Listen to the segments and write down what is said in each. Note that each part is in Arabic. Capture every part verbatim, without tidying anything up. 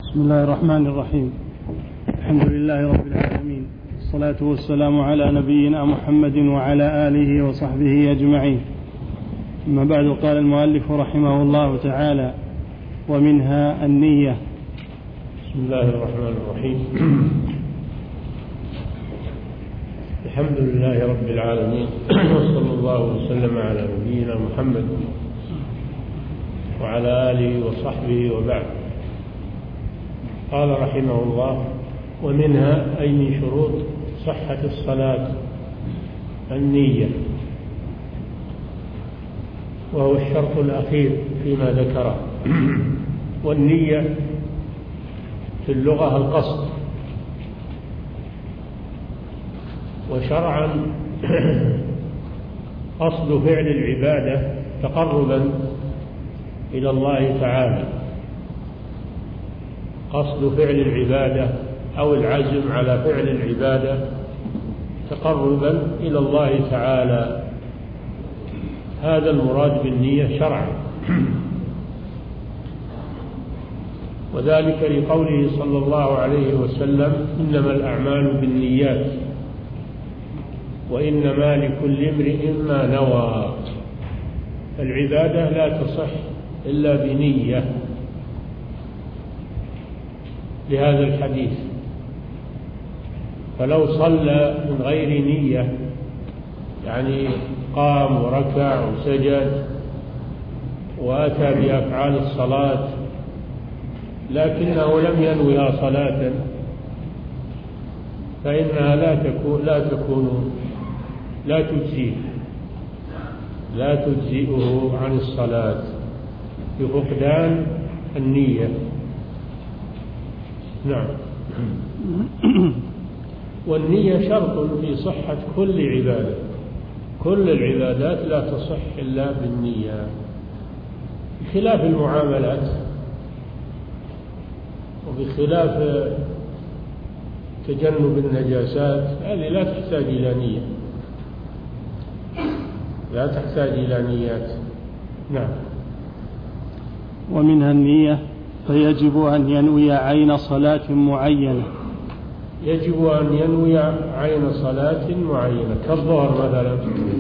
بسم الله الرحمن الرحيم. الحمد لله رب العالمين، الصلاة والسلام على نبينا محمد وعلى آله وصحبه أجمعين. أما بعد، قال المؤلف رحمه الله تعالى: ومنها النية. بسم الله الرحمن الرحيم. الحمد لله رب العالمين، وصلى الله وسلم على نبينا محمد وعلى آله وصحبه وبعد. قال رحمه الله: ومنها أي من شروط صحة الصلاة النية، وهو الشرط الأخير فيما ذكره. والنية في اللغة القصد، وشرعا قصد فعل العبادة تقربا إلى الله تعالى، قصد فعل العبادة أو العزم على فعل العبادة تقربا إلى الله تعالى، هذا المراد بالنية شرعا. وذلك لقوله صلى الله عليه وسلم: إنما الأعمال بالنيات وإنما لكل امرئ ما نوى. العبادة لا تصح إلا بنية، لهذا الحديث. فلو صلى من غير نية، يعني قام وركع وسجد وأتى بأفعال الصلاة لكنه لم ينوها صلاة، فإنها لا تكون لا تكون لا تجزيه لا تجزئه عن الصلاة بفقدان النية. نعم. والنية شرط في صحة كل عبادة، كل العبادات لا تصح إلا بالنية، بخلاف المعاملات وبخلاف تجنب النجاسات، هذه لا تحتاج إلى نية، لا تحتاج إلى نيات. نعم. ومنها النية، فيجب أن ينوي عين صلاة معينة. يجب أن ينوي عين صلاة معينة، كالظهر مثلا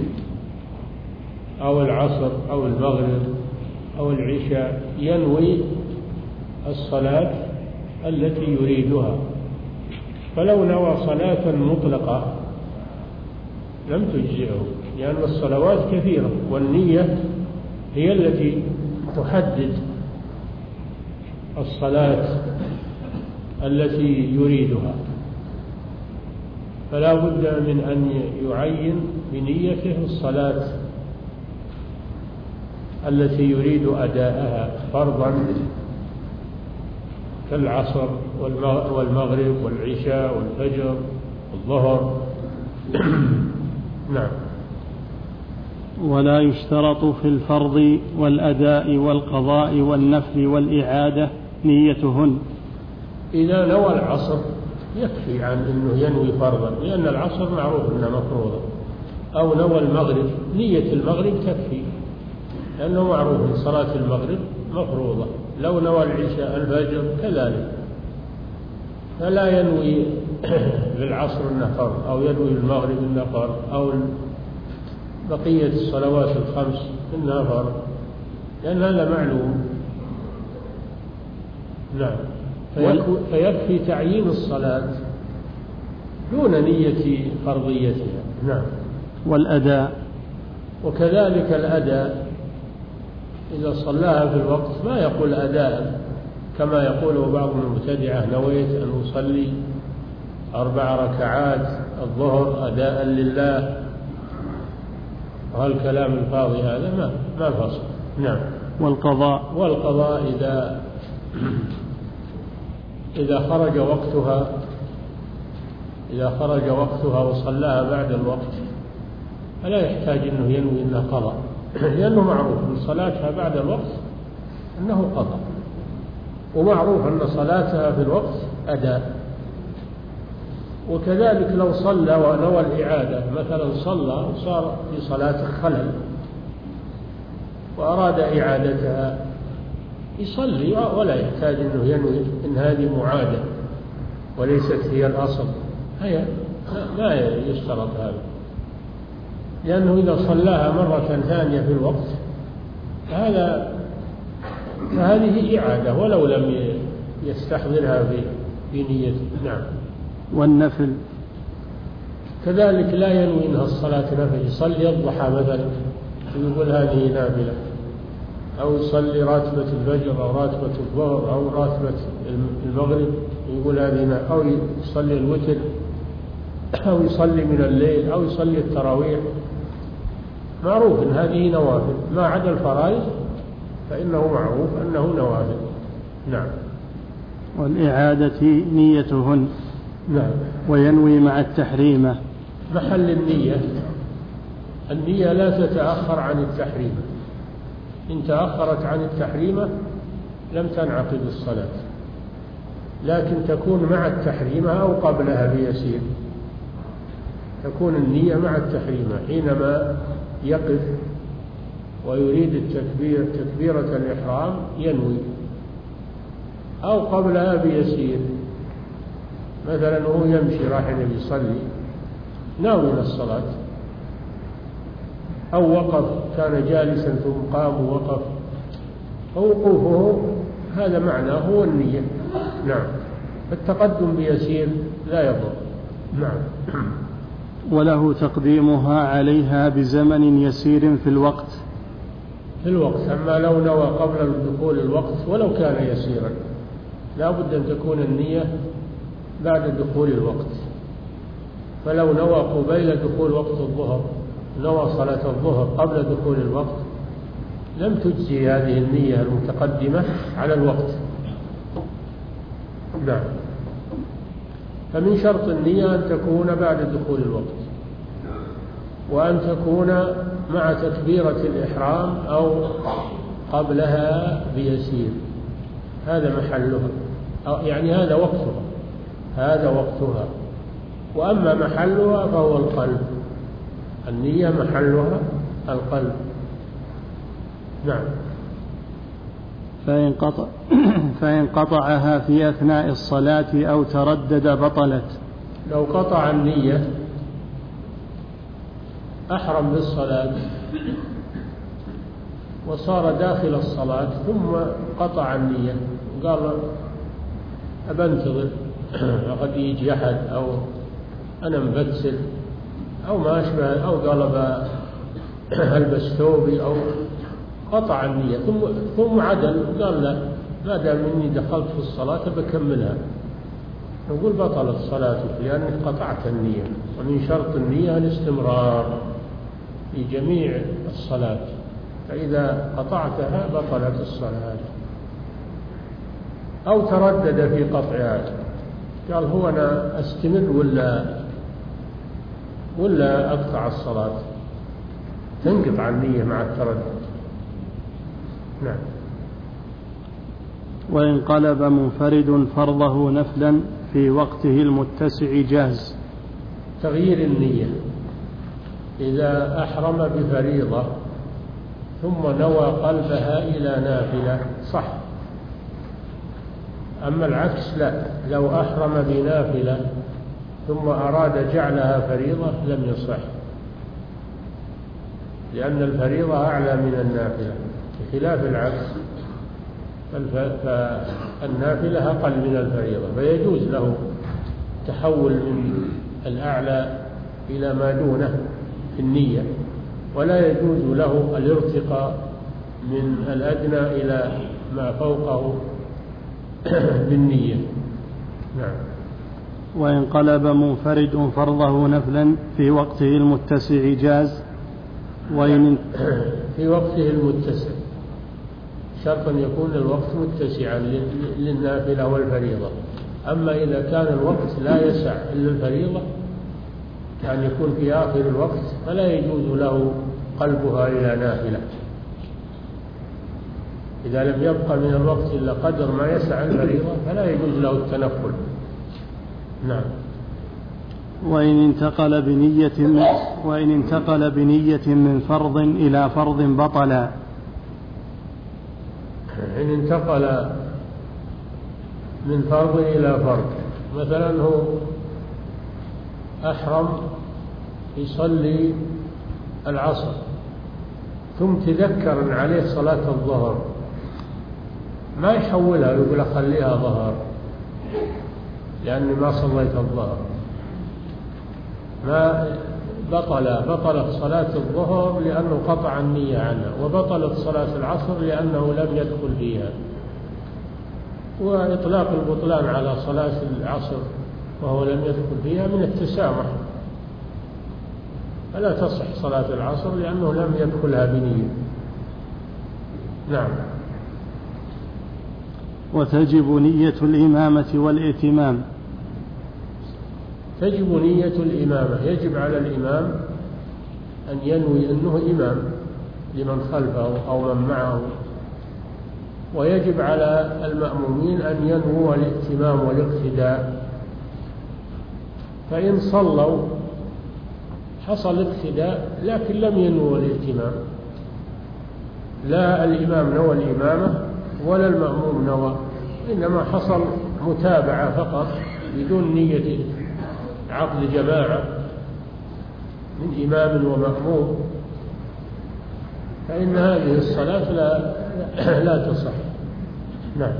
أو العصر أو المغرب أو العشاء، ينوي الصلاة التي يريدها. فلو نوى صلاة مطلقة لم تجزئه، لأن الصلوات كثيرة، والنية هي التي تحدد الصلاة التي يريدها. فلا بد من أن يعين بنيته الصلاة التي يريد أداءها فرضا، كالعصر والمغرب والعشاء والفجر والظهر. نعم. ولا يشترط في الفرض والأداء والقضاء والنفل والإعادة نيتهن. إذا نوى العصر يكفي عن أنه ينوي فرضا، لأن العصر معروف أنه مفروض. أو نوى المغرب، نية المغرب تكفي، لأنه معروف أن صلاة المغرب مفروضة. لو نوى العشاء الفجر كذلك، فلا ينوي للعصر أنه فرض، أو ينوي المغرب أنه فرض، أو بقية الصلوات الخمس أنها فرض، لأن هذا معلوم. نعم. فيكفي تعيين الصلاة دون نية فرضيتها. نعم. والأداء، وكذلك الأداء إذا صلاها في الوقت ما يقول أداء كما يقوله بعض المبتدعة: نويت أن أصلي أربع ركعات الظهر أداء لله. وهالكلام الفاضي هذا ما ما فصل. نعم. والقضاء، والقضاء إذا إذا خرج وقتها إذا خرج وقتها وصلاها بعد الوقت فلا يحتاج أنه ينوي أنها قضاء، لأنه معروف أن صلاتها بعد الوقت أنه قضاء، ومعروف أن صلاتها في الوقت أداء. وكذلك لو صلى ونوى الإعادة، مثلا صلى وصار في صلاة خلل وأراد إعادتها يصلي ولا يحتاج أنه ينوي إن هذه معادة وليست هي الأصل، هي ما يشترط هذا، لأنه إذا صلاها مرة ثانية في الوقت فهذا فهذه إعادة ولو لم يستحضرها في نيته. نعم. والنفل كذلك لا ينوي إنها الصلاة نفل، يصلي الضحى مثلا ويقول هذه نافلة، أو يصلي راتبة الفجر أو راتبة الظهر أو راتبة المغرب ويقول هذه نافلة، أو يصلي الوتر أو يصلي من الليل أو يصلي التراويح، معروف أن هذه نوافل، ما عدا الفرائض فإنه معروف أنه نوافل. نعم. والإعادة نيتهن. نعم. وينوي مع التحريمة. محل النية، النية لا تتأخر عن التحريمة، إن تأخرت عن التحريمة لم تنعقد الصلاة، لكن تكون مع التحريمة أو قبلها بيسير، تكون النية مع التحريمة حينما يقف ويريد التكبير تكبيرة الإحرام ينوي، أو قبلها بيسير، مثلا هو يمشي راح يصلي ناوي الصلاة، أو وقف كان جالسا ثم قام ووقف، فوقوفه هذا معناه هو النية. نعم. التقدم بيسير لا يضر. نعم. وله تقديمها عليها بزمن يسير في الوقت. في الوقت، أما لو نوى قبل دخول الوقت ولو كان يسيرا لا بد أن تكون النية بعد دخول الوقت، فلو نوى قبيل دخول وقت الظهر، نوى صلاة الظهر قبل دخول الوقت لم تجزي هذه النية المتقدمة على الوقت. نعم. فمن شرط النية أن تكون بعد دخول الوقت، وأن تكون مع تكبيرة الإحرام أو قبلها بيسير، هذا محلها، يعني هذا وقتها، هذا وقتها. وأما محلها فهو القلب، النية محلها القلب. نعم. فإن قطع فإن قطعها في أثناء الصلاة أو تردد بطلت. لو قطع النية أحرم بالصلاة وصار داخل الصلاة ثم قطع النية قال أبنتظر قد يجي أحد أو أنا مبتسل أو ما أشبه، أو قال ألبس ثوبي، أو قطع النية ثم ثم عدل وقال لا ما دام إني دخلت في الصلاة بكملها، نقول بطلت صلاتك لأنك قطعت النية، ومن شرط النية الاستمرار في جميع الصلاة، فإذا قطعتها بطلت الصلاة. أو تردد في قطعها، قال هو أنا أستمر ولا ولا أقطع الصلاة، تنقطع النية مع التردد. نعم. وإن قلب منفرد فرضه نفلا في وقته المتسع جاز. تغيير النية إذا أحرم بفريضة ثم نوى قلبها إلى نافلة صح، أما العكس لا، لو أحرم بنافلة ثم أراد جعلها فريضة لم يصح، لأن الفريضة أعلى من النافلة بخلاف العكس، فالنافلة أقل من الفريضة، فيجوز له تحول من الأعلى إلى ما دونه في النية، ولا يجوز له الارتقاء من الأدنى إلى ما فوقه بالنية. نعم. وإن قلب منفرد فرضه نفلا في وقته المتسع جاز. وإن في وقته المتسع شرط أن يكون الوقت متسعا للنافلة والفريضة، أما إذا كان الوقت لا يسع إلا الفريضة كان يكون في آخر الوقت فلا يجوز له قلبها إلى نافلة، إذا لم يبقى من الوقت إلا قدر ما يسع الفريضة فلا يجوز له التنفل. نعم. وإن انتقل بنية من وإن انتقل بنية من فرض إلى فرض بطلا. إن انتقل من فرض إلى فرض، مثلا هو أحرم يصلي العصر ثم تذكر أن عليه صلاة الظهر، ما يحولها يقول أخليها ظهر لأني ما صليت الظهر، ما بطل بطلت صلاة الظهر لأنه قطع النية عنها، وبطلت صلاة العصر لأنه لم يدخل فيها. وإطلاق البطلان على صلاة العصر وهو لم يدخل فيها من التسامح، فلا تصح صلاة العصر لأنه لم يدخلها بنية. نعم. وتجب نية الإمامة والائتمام. تجب نية الإمامة، يجب على الإمام أن ينوي أنه إمام لمن خلفه أو من معه، ويجب على المأمومين أن ينووا الائتمام والاقتداء. فإن صلوا حصل اقتداء لكن لم ينووا الائتمام، لا الإمام نوى الإمامة ولا المأموم نوى، إنما حصل متابعة فقط بدون نية عقد جماعة من إمام ومأموم، فإن هذه الصلاة لا لا تصح. نعم.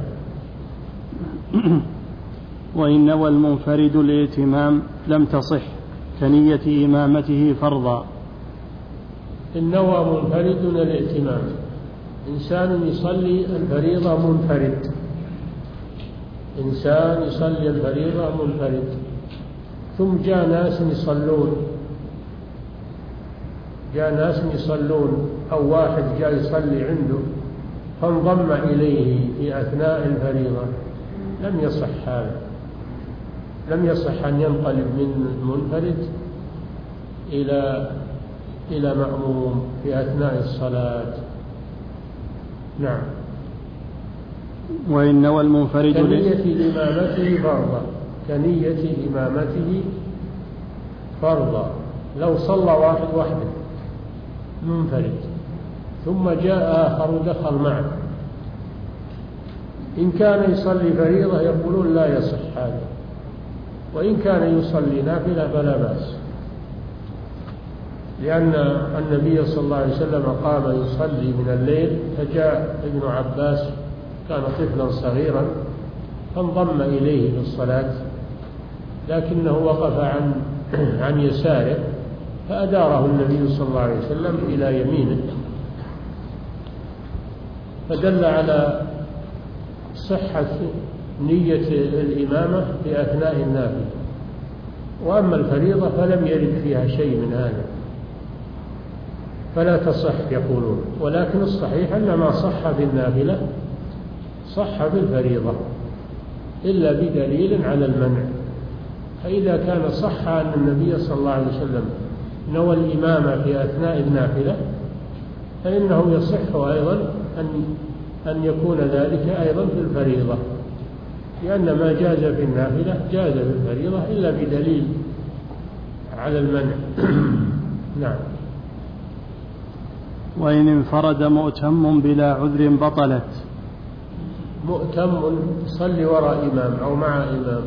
وإن نوى المنفرد الائتمام لم تصح كنية إمامته فرضا. إن نوى منفرد الائتمام، إنسان يصلي الفريضة منفرد، إنسان يصلي الفريضة منفرد ثم جاء ناس يصلون جاء ناس يصلون أو واحد جاء يصلي عنده فانضم إليه في أثناء الفريضة، لم يصح هذا، لم يصح أن ينقلب من منفرد إلى إلى مأموم في أثناء الصلاة. نعم. وإن نوى المنفرد كنية إمامته فرضا، كنية إمامته فرضا. لو صلى واحد وحده منفرد ثم جاء آخر ودخل معه، إن كان يصلي فريضة يقولون لا يصح هذا، وإن كان يصلي نافلة فلا بأس، لأن النبي صلى الله عليه وسلم قام يصلي من الليل فجاء ابن عباس كان طفلا صغيرا فانضم إليه في الصلاة، لكنه وقف عن عن يساره فأداره النبي صلى الله عليه وسلم إلى يمينه، فدل على صحة نية الإمامة في أثناء النافلة. وأما الفريضة فلم يرد فيها شيء من هذا فلا تصح يقولون، ولكن الصحيح أن ما صح في النافلة صح في الفريضة إلا بدليل على المنع. فإذا كان صح أن النبي صلى الله عليه وسلم نوى الإمامة في أثناء النافلة فإنه يصح أيضا أن أن يكون ذلك أيضا في الفريضة، لأن ما جاز في النافلة جاز في الفريضة إلا بدليل على المنع. نعم. وإن انفرد مؤتم بلا عذر بطلت. مؤتم يصلي وراء إمام أو مع إمام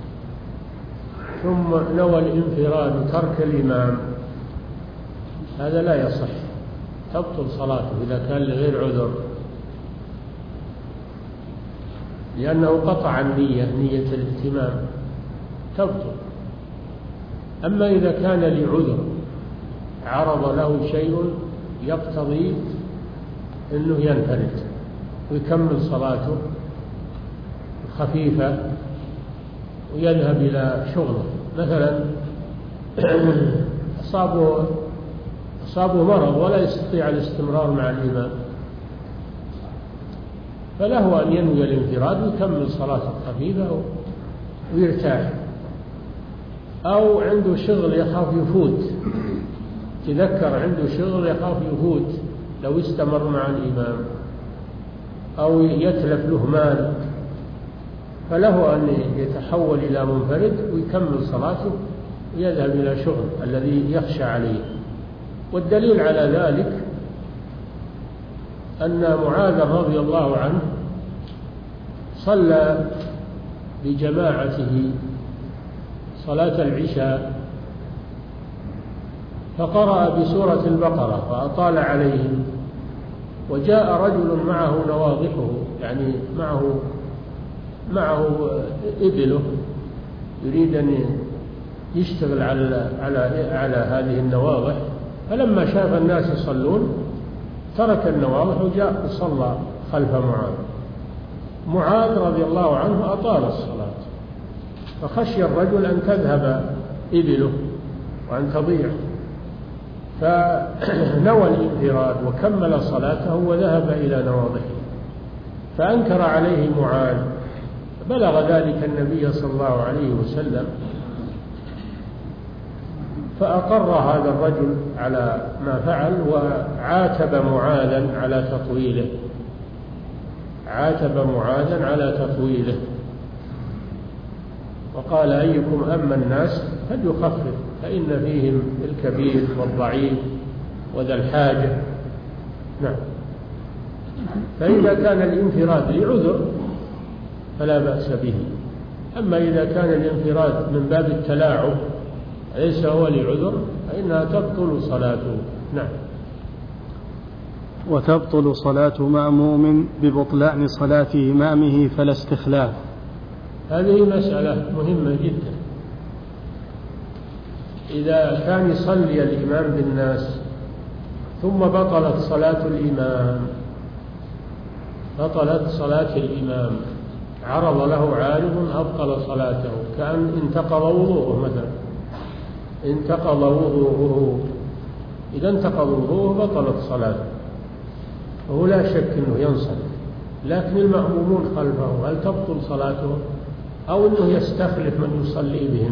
ثم نوى الانفراد ترك الإمام، هذا لا يصح، تبطل صلاته إذا كان لغير عذر، لأنه قطع النية، نية الائتمام تبطل. أما إذا كان لعذر عرض له شيء يقتضي أنه ينفرد ويكمل صلاته خفيفة ويذهب إلى شغله، مثلا أصابه أصابه مرض ولا يستطيع الاستمرار مع الإمام، فله أن ينوي الانفراد ويكمل صلاته خفيفة ويرتاح. أو عنده شغل يخاف يفوت، تذكر عنده شغل يخاف يفوت لو استمر مع الإمام، أو يتلف له مال، فله أن يتحول إلى منفرد ويكمل صلاته ويذهب إلى شغل الذي يخشى عليه. والدليل على ذلك أن معاذ رضي الله عنه صلى بجماعته صلاة العشاء فقرأ بسورة البقرة فأطال عليهم، وجاء رجل معه نواضحه، يعني معه معه إبله يريد أن يشتغل على على على هذه النواضح، فلما شاف الناس يصلون ترك النواضح وجاء وصلى خلف معاذ. معاذ رضي الله عنه أطال الصلاة، فخشي الرجل أن تذهب إبله وأن تضيع، فنوى الانفراد وكمل صلاته وذهب إلى نواضحه، فأنكر عليه معاذ. بلغ ذلك النبي صلى الله عليه وسلم، فأقر هذا الرجل على ما فعل وعاتب معاذا على تطويله عاتب معاذا على تطويله وقال: أيكم أما الناس فليخفف فإن فيهم الكبير والضعيف وذا الحاجة. نعم. فإذا كان الانفراد لعذر فلا بأس به، أما إذا كان الانفراد من باب التلاعب ليس هو لعذر فإنها تبطل صلاته. نعم. وتبطل صلاة مأموم ببطلان صلاة إمامه فلا استخلاف. هذه مسألة مهمة جدا. إذا كان يصلي الإمام بالناس ثم بطلت صلاة الإمام بطلت صلاة الإمام عرض له عارض أبطل صلاته، كأن انتقض وضوءه مثلا انتقض وضوءه إذا انتقض وضوءه بطلت صلاته، وهو لا شك أنه ينصرف، لكن المأمومون خلفه هل تبطل صلاته أو أنه يستخلف من يصلي بهم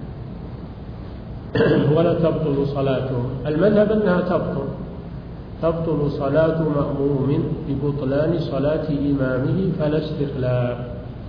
ولا تبطل صلاته؟ المذهب أنها تبطل تبطل صلاة مأموم ببطلان صلاة إمامه فلا استخلاف.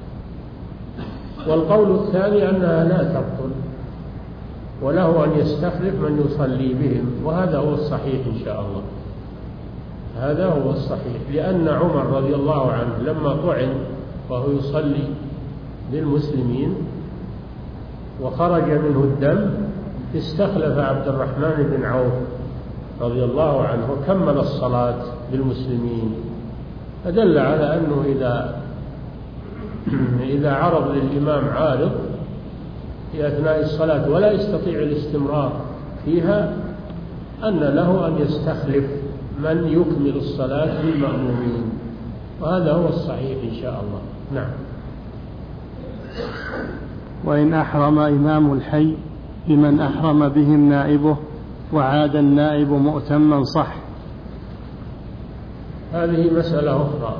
والقول الثاني أنها لا تبطل وله أن يستخلف من يصلي بهم، وهذا هو الصحيح إن شاء الله، هذا هو الصحيح، لأن عمر رضي الله عنه لما طعن وهو يصلي للمسلمين وخرج منه الدم استخلف عبد الرحمن بن عوف رضي الله عنه وكمل الصلاة بالمسلمين، فدل على أنه إذا إذا عرض للإمام عارض في أثناء الصلاة ولا يستطيع الاستمرار فيها أن له أن يستخلف من يكمل الصلاة للمأمومين، وهذا هو الصحيح إن شاء الله. نعم. وإن أحرم إمام الحي بمن أحرم بهم نائبه وعاد النائب مؤتما صح. هذه مسألة أخرى.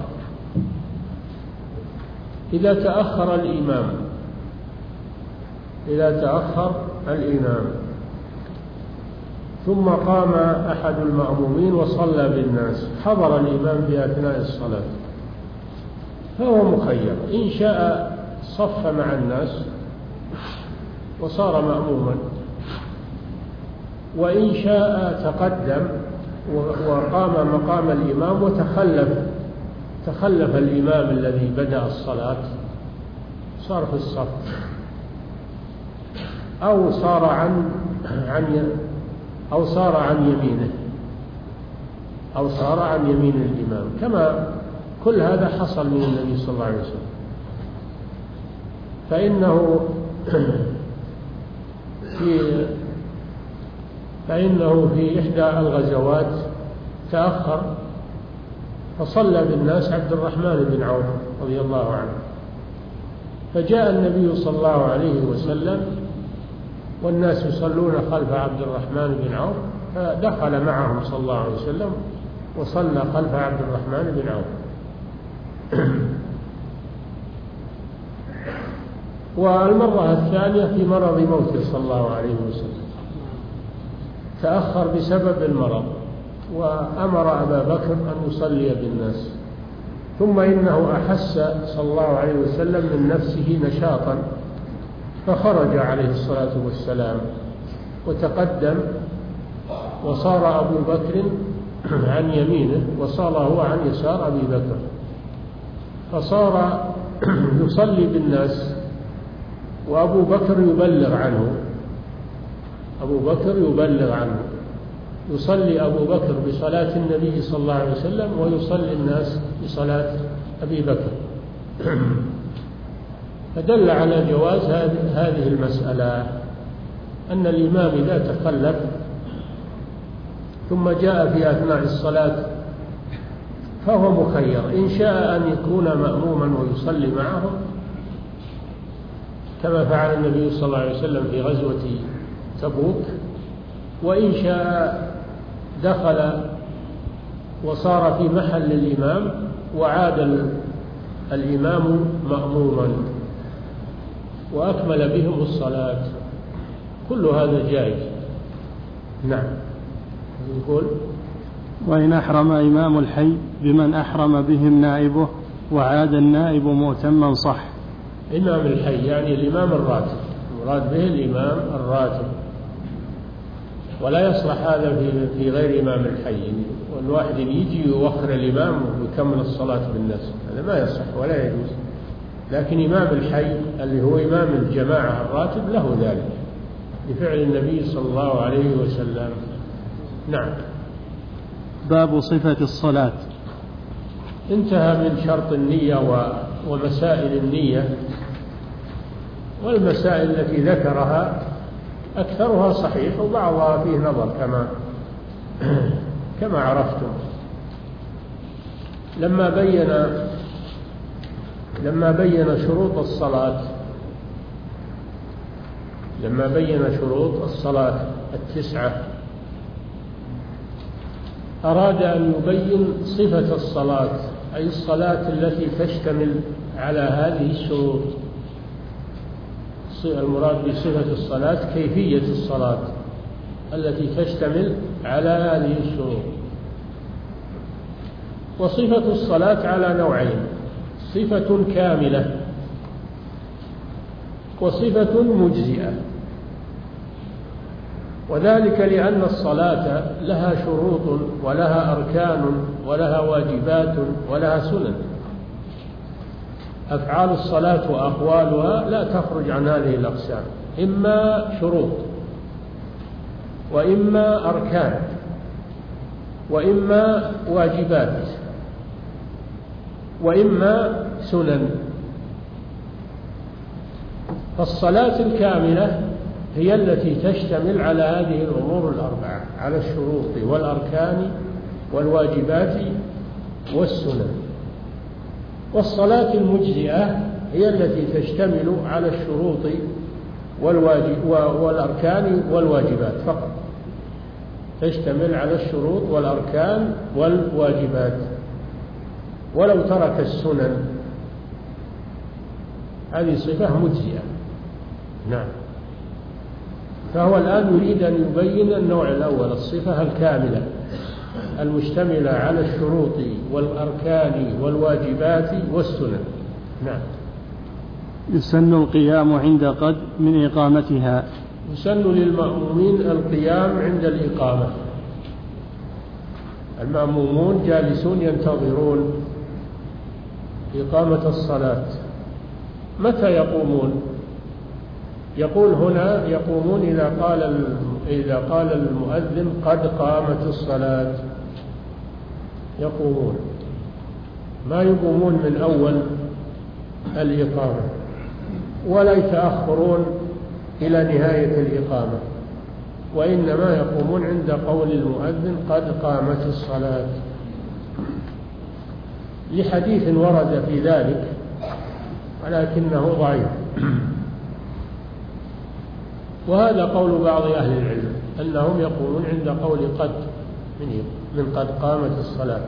إذا تأخر الإمام إذا تأخر الإمام ثم قام أحد المأمومين وصلى بالناس، حضر الإمام في أثناء الصلاة، فهو مخير، إن شاء صف مع الناس وصار مأموما، وإن شاء تقدم وقام مقام الإمام وتخلف تخلف الإمام الذي بدأ الصلاة صار في الصف، أو صار عن عن أو صار عن يمينه أو صار عن يمين الإمام، كما كل هذا حصل من النبي صلى الله عليه وسلم. فإنه في فإنه في إحدى الغزوات تأخر فصلى بالناس عبد الرحمن بن عوف رضي الله عنه، فجاء النبي صلى الله عليه وسلم والناس يصلون خلف عبد الرحمن بن عوف، فدخل معهم صلى الله عليه وسلم وصلى خلف عبد الرحمن بن عوف. والمرة الثانية في مرض موته صلى الله عليه وسلم، تأخر بسبب المرض وأمر أبا بكر أن يصلي بالناس، ثم إنه أحس صلى الله عليه وسلم من نفسه نشاطا فخرج عليه الصلاة والسلام وتقدم، وصار أبو بكر عن يمينه وصار هو عن يسار أبي بكر، فصار يصلي بالناس وأبو بكر يبلغ عنه أبو بكر يبلغ عنه يصلي أبو بكر بصلاة النبي صلى الله عليه وسلم ويصلي الناس بصلاة أبي بكر. فدل على جواز هذه المسألة، أن الإمام إذا تخلف ثم جاء في أثناء الصلاة فهو مخير، إن شاء أن يكون مأموما ويصلي معهم كما فعل النبي صلى الله عليه وسلم في غزوة تبوك، وإن شاء دخل وصار في محل الإمام وعاد الإمام مأموما وأكمل بهم الصلاة، كل هذا جائز. نعم. يقول وإن أحرم إمام الحي بمن أحرم بهم نائبه وعاد النائب مؤتما صح. إمام الحي يعني الإمام الراتب، المراد به الإمام الراتب، ولا يصلح هذا في غير إمام الحي، والواحد يجي يوخر الإمام ويكمل الصلاة بالناس، هذا ما يصح ولا يجوز. لكن إمام الحي اللي هو إمام الجماعة الراتب له ذلك بفعل النبي صلى الله عليه وسلم. نعم. باب صفة الصلاة. انتهى من شرط النية ومسائل النية، والمسائل التي ذكرها أكثرها صحيح وبعضها فيه نظر كما كما عرفتم. لما بين لما بين شروط الصلاة لما بين شروط الصلاة التسعة أراد أن يبين صفة الصلاة، أي الصلاة التي تشتمل على هذه الشروط. المراد بصفة الصلاة كيفية الصلاة التي تشتمل على هذه الشروط. وصفة الصلاة على نوعين: صفة كاملة وصفة مجزئة، وذلك لأن الصلاة لها شروط ولها أركان ولها واجبات ولها سنن. أفعال الصلاة وأقوالها لا تخرج عن هذه الأقسام، إما شروط وإما أركان وإما واجبات وإما سنن. فالصلاة الكاملة هي التي تشتمل على هذه الأمور الأربعة، على الشروط والأركان والواجبات والسنن. والصلاة المجزئة هي التي تشتمل على الشروط والواجب والأركان والواجبات فقط، تشتمل على الشروط والأركان والواجبات، ولو ترك السنن. هذه صفة مجزئة. نعم. فهو الآن يريد أن يبين النوع الأول، الصفة الكاملة المشتملة على الشروط والأركان والواجبات والسنن. نعم. يسن القيام عند قد من إقامتها. يسن للمأمومين القيام عند الإقامة. المأمومون جالسون ينتظرون إقامة الصلاة. متى يقومون؟ يقول هنا يقومون إذا قال إذا قال المؤذن قد قامت الصلاة، يقومون، ما يقومون من أول الإقامة، ولا يتأخرون إلى نهاية الإقامة، وإنما يقومون عند قول المؤذن قد قامت الصلاة، لحديث ورد في ذلك ولكنه ضعيف. وهذا قول بعض أهل العلم أنهم يقولون عند قول قد من من قد قامت الصلاة.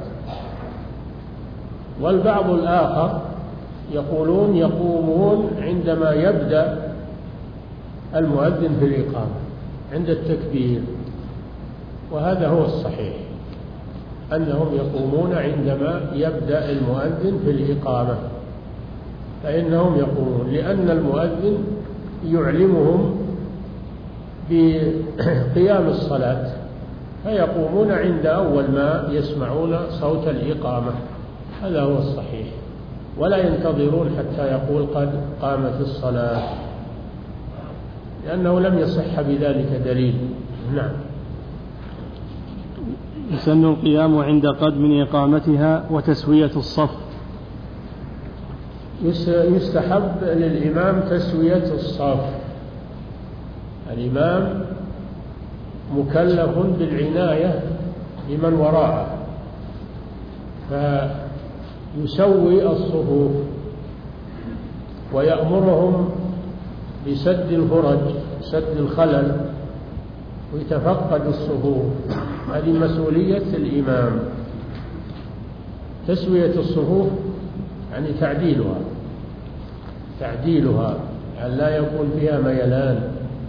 والبعض الآخر يقولون يقومون عندما يبدأ المؤذن في الإقامة عند التكبير، وهذا هو الصحيح أنهم يقومون عندما يبدأ المؤذن في الإقامة، فإنهم يقومون لأن المؤذن يعلمهم بقيام الصلاة فيقومون عند أول ما يسمعون صوت الإقامة، هذا هو الصحيح، ولا ينتظرون حتى يقول قد قامت الصلاة، لأنه لم يصح بذلك دليل. نعم. يسن القيام عند قدم إقامتها وتسوية الصف. يستحب للإمام تسوية الصف. الإمام مكلف بالعناية بمن وراءه، فيسوي الصفوف ويأمرهم بسد الفرج، سد الخلل، ويتفقد الصفوف. هذه مسؤولية الإمام. تسوية الصفوف يعني تعديلها تعديلها يعني لا يكون فيها ميلان،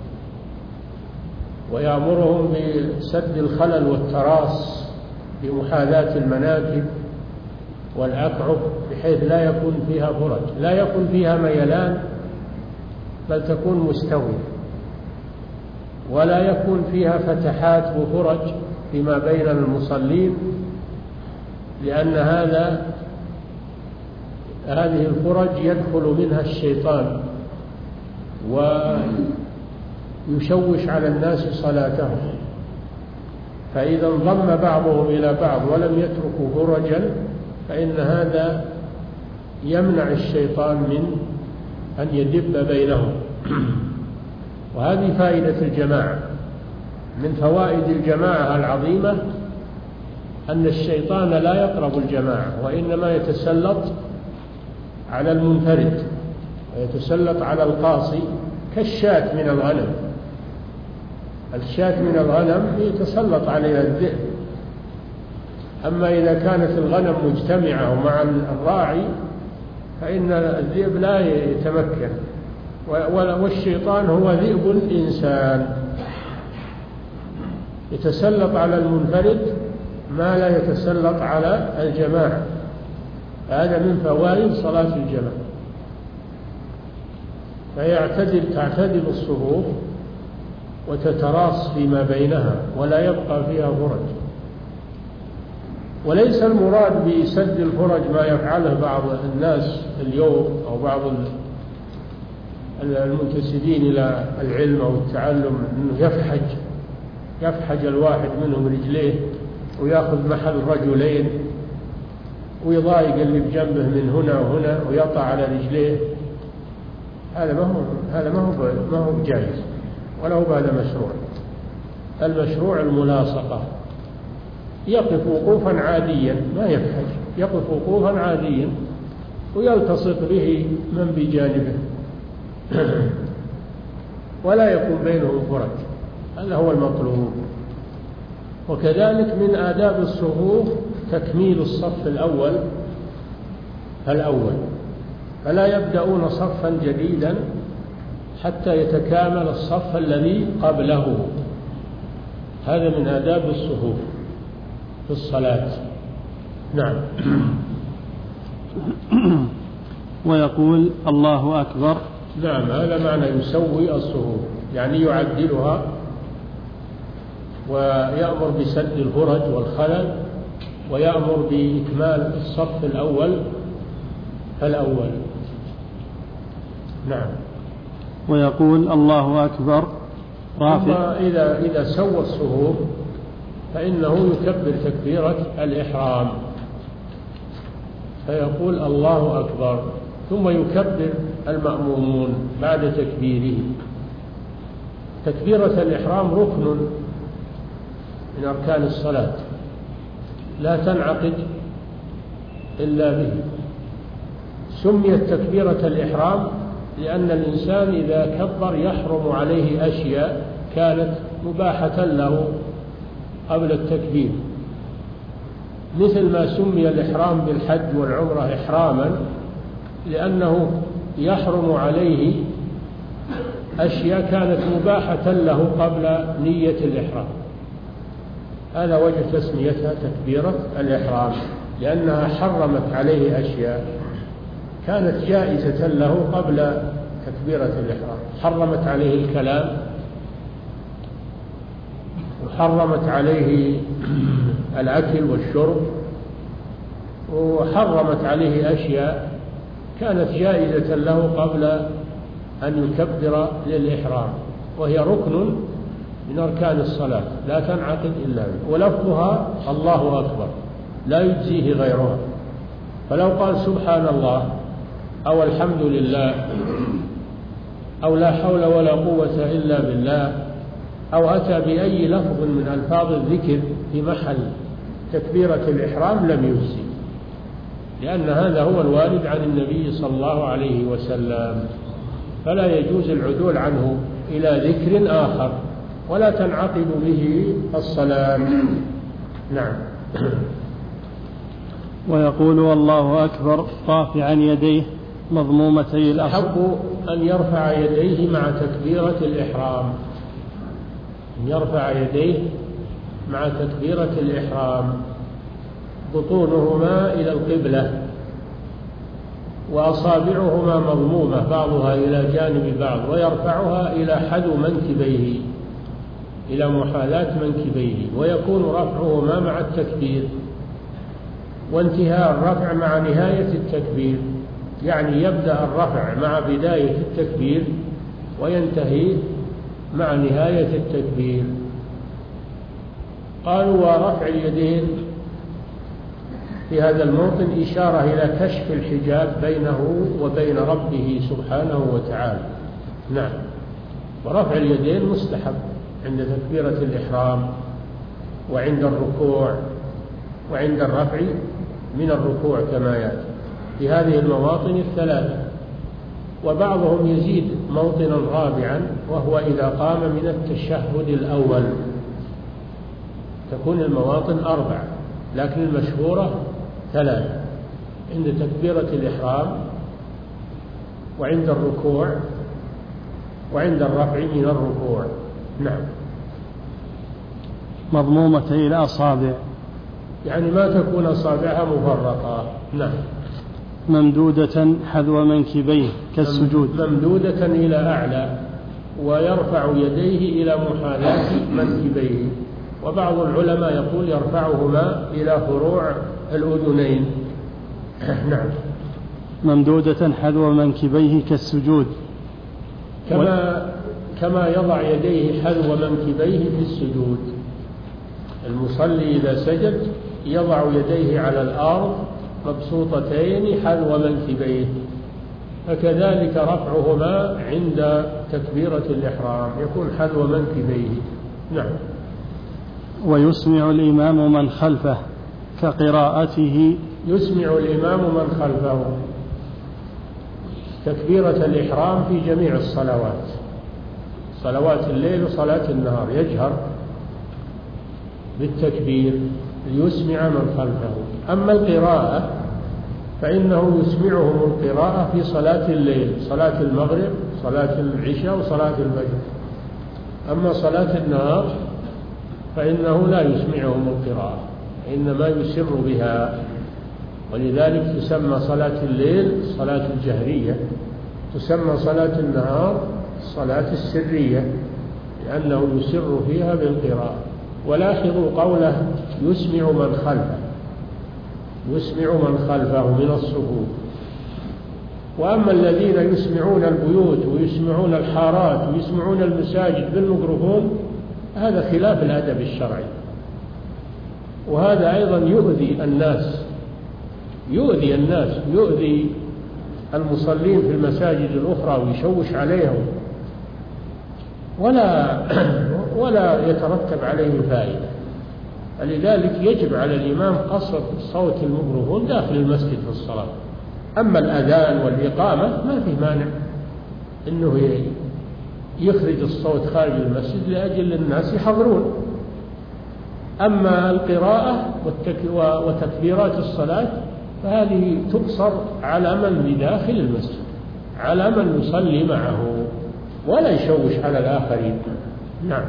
ويأمرهم بسد الخلل والتراص بمحاذاة المناكب والأكعب بحيث لا يكون فيها فرج، لا يكون فيها ميلان، بل تكون مستوية، ولا يكون فيها فتحات وفرج فيما بين المصلين، لأن هذا هذه الفرج يدخل منها الشيطان ويشوش على الناس صلاتهم، فإذا انضم بعضهم إلى بعض ولم يتركوا فرجا فإن هذا يمنع الشيطان من أن يدب بينهم. وهذه فائدة الجماعة. من فوائد الجماعة العظيمة أن الشيطان لا يقرب الجماعة، وإنما يتسلط على المنفرد ويتسلط على القاصي كالشاة من الغنم. الشاة من الغنم يتسلط عليها الذئب، أما إذا كانت الغنم مجتمعة مع الراعي فإن الذئب لا يتمكن، والشيطان هو ذئب الإنسان، يتسلط على المنفرد ما لا يتسلط على الجماعة. هذا من فوائد صلاة الجماعة. فيعتدل تعتدل الصفوف وتتراص فيما بينها ولا يبقى فيها فرج. وليس المراد بسد الفرج ما يفعله بعض الناس اليوم أو بعض المنتسبين إلى العلم أو التعلم، أنه يفحج يفحج الواحد منهم رجليه ويأخذ محل رجلين ويضايق اللي بجنبه من هنا وهنا ويقطع على رجليه. هذا ما هو هذا ما هو ما هو جائز ولا هو هذا مشروع. المشروع الملاصقة، يقف وقوفا عاديا ما يفحج، يقف وقوفا عاديا ويلتصق به من بجانبه ولا يكون بينهم فرج. هذا هو المطلوب. وكذلك من آداب الصفوف تكميل الصف الأول الأول فلا يبدأون صفا جديدا حتى يتكامل الصف الذي قبله. هذا من آداب الصفوف في الصلاة. نعم. ويقول الله أكبر. نعم، هذا معنى يسوي الصفوف، يعني يعدلها ويأمر بسد الفرج والخلل ويأمر بإكمال الصف الأول الأول. نعم. ويقول الله أكبر رافع. إذا إذا سوى الصفوف فإنه يكبر تكبيرة الإحرام، فيقول الله أكبر، ثم يكبر المأمومون بعد تكبيره. تكبيرة الإحرام ركن من أركان الصلاة لا تنعقد إلا به. سميت تكبيرة الإحرام لأن الإنسان إذا كبر يحرم عليه أشياء كانت مباحة له قبل التكبير، مثل ما سمي الإحرام بالحج والعمرة إحراما لأنه يحرم عليه أشياء كانت مباحة له قبل نية الإحرام. هذا وجه تسميتها تكبيرة الإحرام، لأنها حرمت عليه أشياء كانت جائزة له قبل تكبيرة الإحرام. حرمت عليه الكلام، وحرمت عليه الأكل والشرب، وحرمت عليه أشياء كانت جائزة له قبل أن يكبر للإحرام، وهي ركن من أركان الصلاة لا تنعقد إلا به، ولفظها الله أكبر لا يجزيه غيرها. فلو قال سبحان الله أو الحمد لله أو لا حول ولا قوة إلا بالله أو أتى بأي لفظ من ألفاظ الذكر في محل تكبيرة الإحرام لم يجزي، لأن هذا هو الوارد عن النبي صلى الله عليه وسلم، فلا يجوز العدول عنه إلى ذكر آخر ولا تنعقد به الصلاة. نعم. ويقول والله أكبر رافعا يديه مضمومتي الأصل. يحق أن يرفع يديه مع تكبيرة الإحرام، أن يرفع يديه مع تكبيرة الإحرام بطونهما إلى القبلة وأصابعهما مضمومة بعضها إلى جانب بعض، ويرفعها إلى حذو منكبيه إلى محاذاة منكبيه، ويكون رفعهما مع التكبير، وانتهاء الرفع مع نهاية التكبير، يعني يبدأ الرفع مع بداية التكبير وينتهي مع نهاية التكبير. قالوا ورفع اليدين في هذا الموطن إشارة إلى كشف الحجاب بينه وبين ربه سبحانه وتعالى. نعم. ورفع اليدين مستحب عند تكبيرة الإحرام وعند الركوع وعند الرفع من الركوع كما يأتي في هذه المواطن الثلاثة. وبعضهم يزيد موطنا رابعا وهو إذا قام من التشهد الأول، تكون المواطن أربع، لكن المشهورة ثلاثة: عند تكبيرة الإحرام وعند الركوع وعند الرفع من الركوع. نعم. مضمومتي الأصابع، يعني ما تكون أصابعها مفرقة. نعم. ممدودة حذو منكبيه كالسجود، ممدودة إلى أعلى، ويرفع يديه إلى محاذاة منكبيه، وبعض العلماء يقول يرفعهما إلى فروع الأذنين. نعم. ممدودة حذو منكبيه كالسجود، كما كما يضع يديه حذو منكبيه في السجود. المصلي إذا سجد يضع يديه على الأرض مبسوطتين حذو منكبيه، فكذلك رفعهما عند تكبيرة الإحرام يكون حذو منكبيه. نعم. ويسمع الإمام من خلفه كقراءته، يسمع الإمام من خلفه تكبيرة الإحرام في جميع الصلوات، صلوات الليل وصلاة النهار، يجهر بالتكبير ليسمع من خلفه. أما القراءة فإنه يسمعهم القراءة في صلاة الليل، صلاة المغرب، صلاة العشاء، وصلاة الفجر. أما صلاة النهار فإنه لا يسمعهم القراءة، إنما يسر بها، ولذلك تسمى صلاة الليل صلاة الجهرية، تسمى صلاة النهار صلاة السرية، لأنه يسر فيها بالقراءة. ولاحظوا قوله يسمع من خلفه، يسمع من خلفه من الصفوف. وأما الذين يسمعون البيوت ويسمعون الحارات ويسمعون المساجد بالميكروفون هذا خلاف الأدب الشرعي، وهذا أيضا يؤذي الناس، يؤذي الناس يؤذي المصلين في المساجد الأخرى ويشوش عليهم، ولا ولا يترتب عليه فائدة. لذلك يجب على الإمام قصر صوت الميكروفون داخل المسجد في الصلاة. أما الأذان والإقامة ما في مانع أنه يخرج الصوت خارج المسجد لأجل الناس يحضرون. أما القراءة وتكبيرات الصلاة فهذه تقصر على من بداخل المسجد، على من يصلي معه، ولا يشوش على الآخرين. نعم.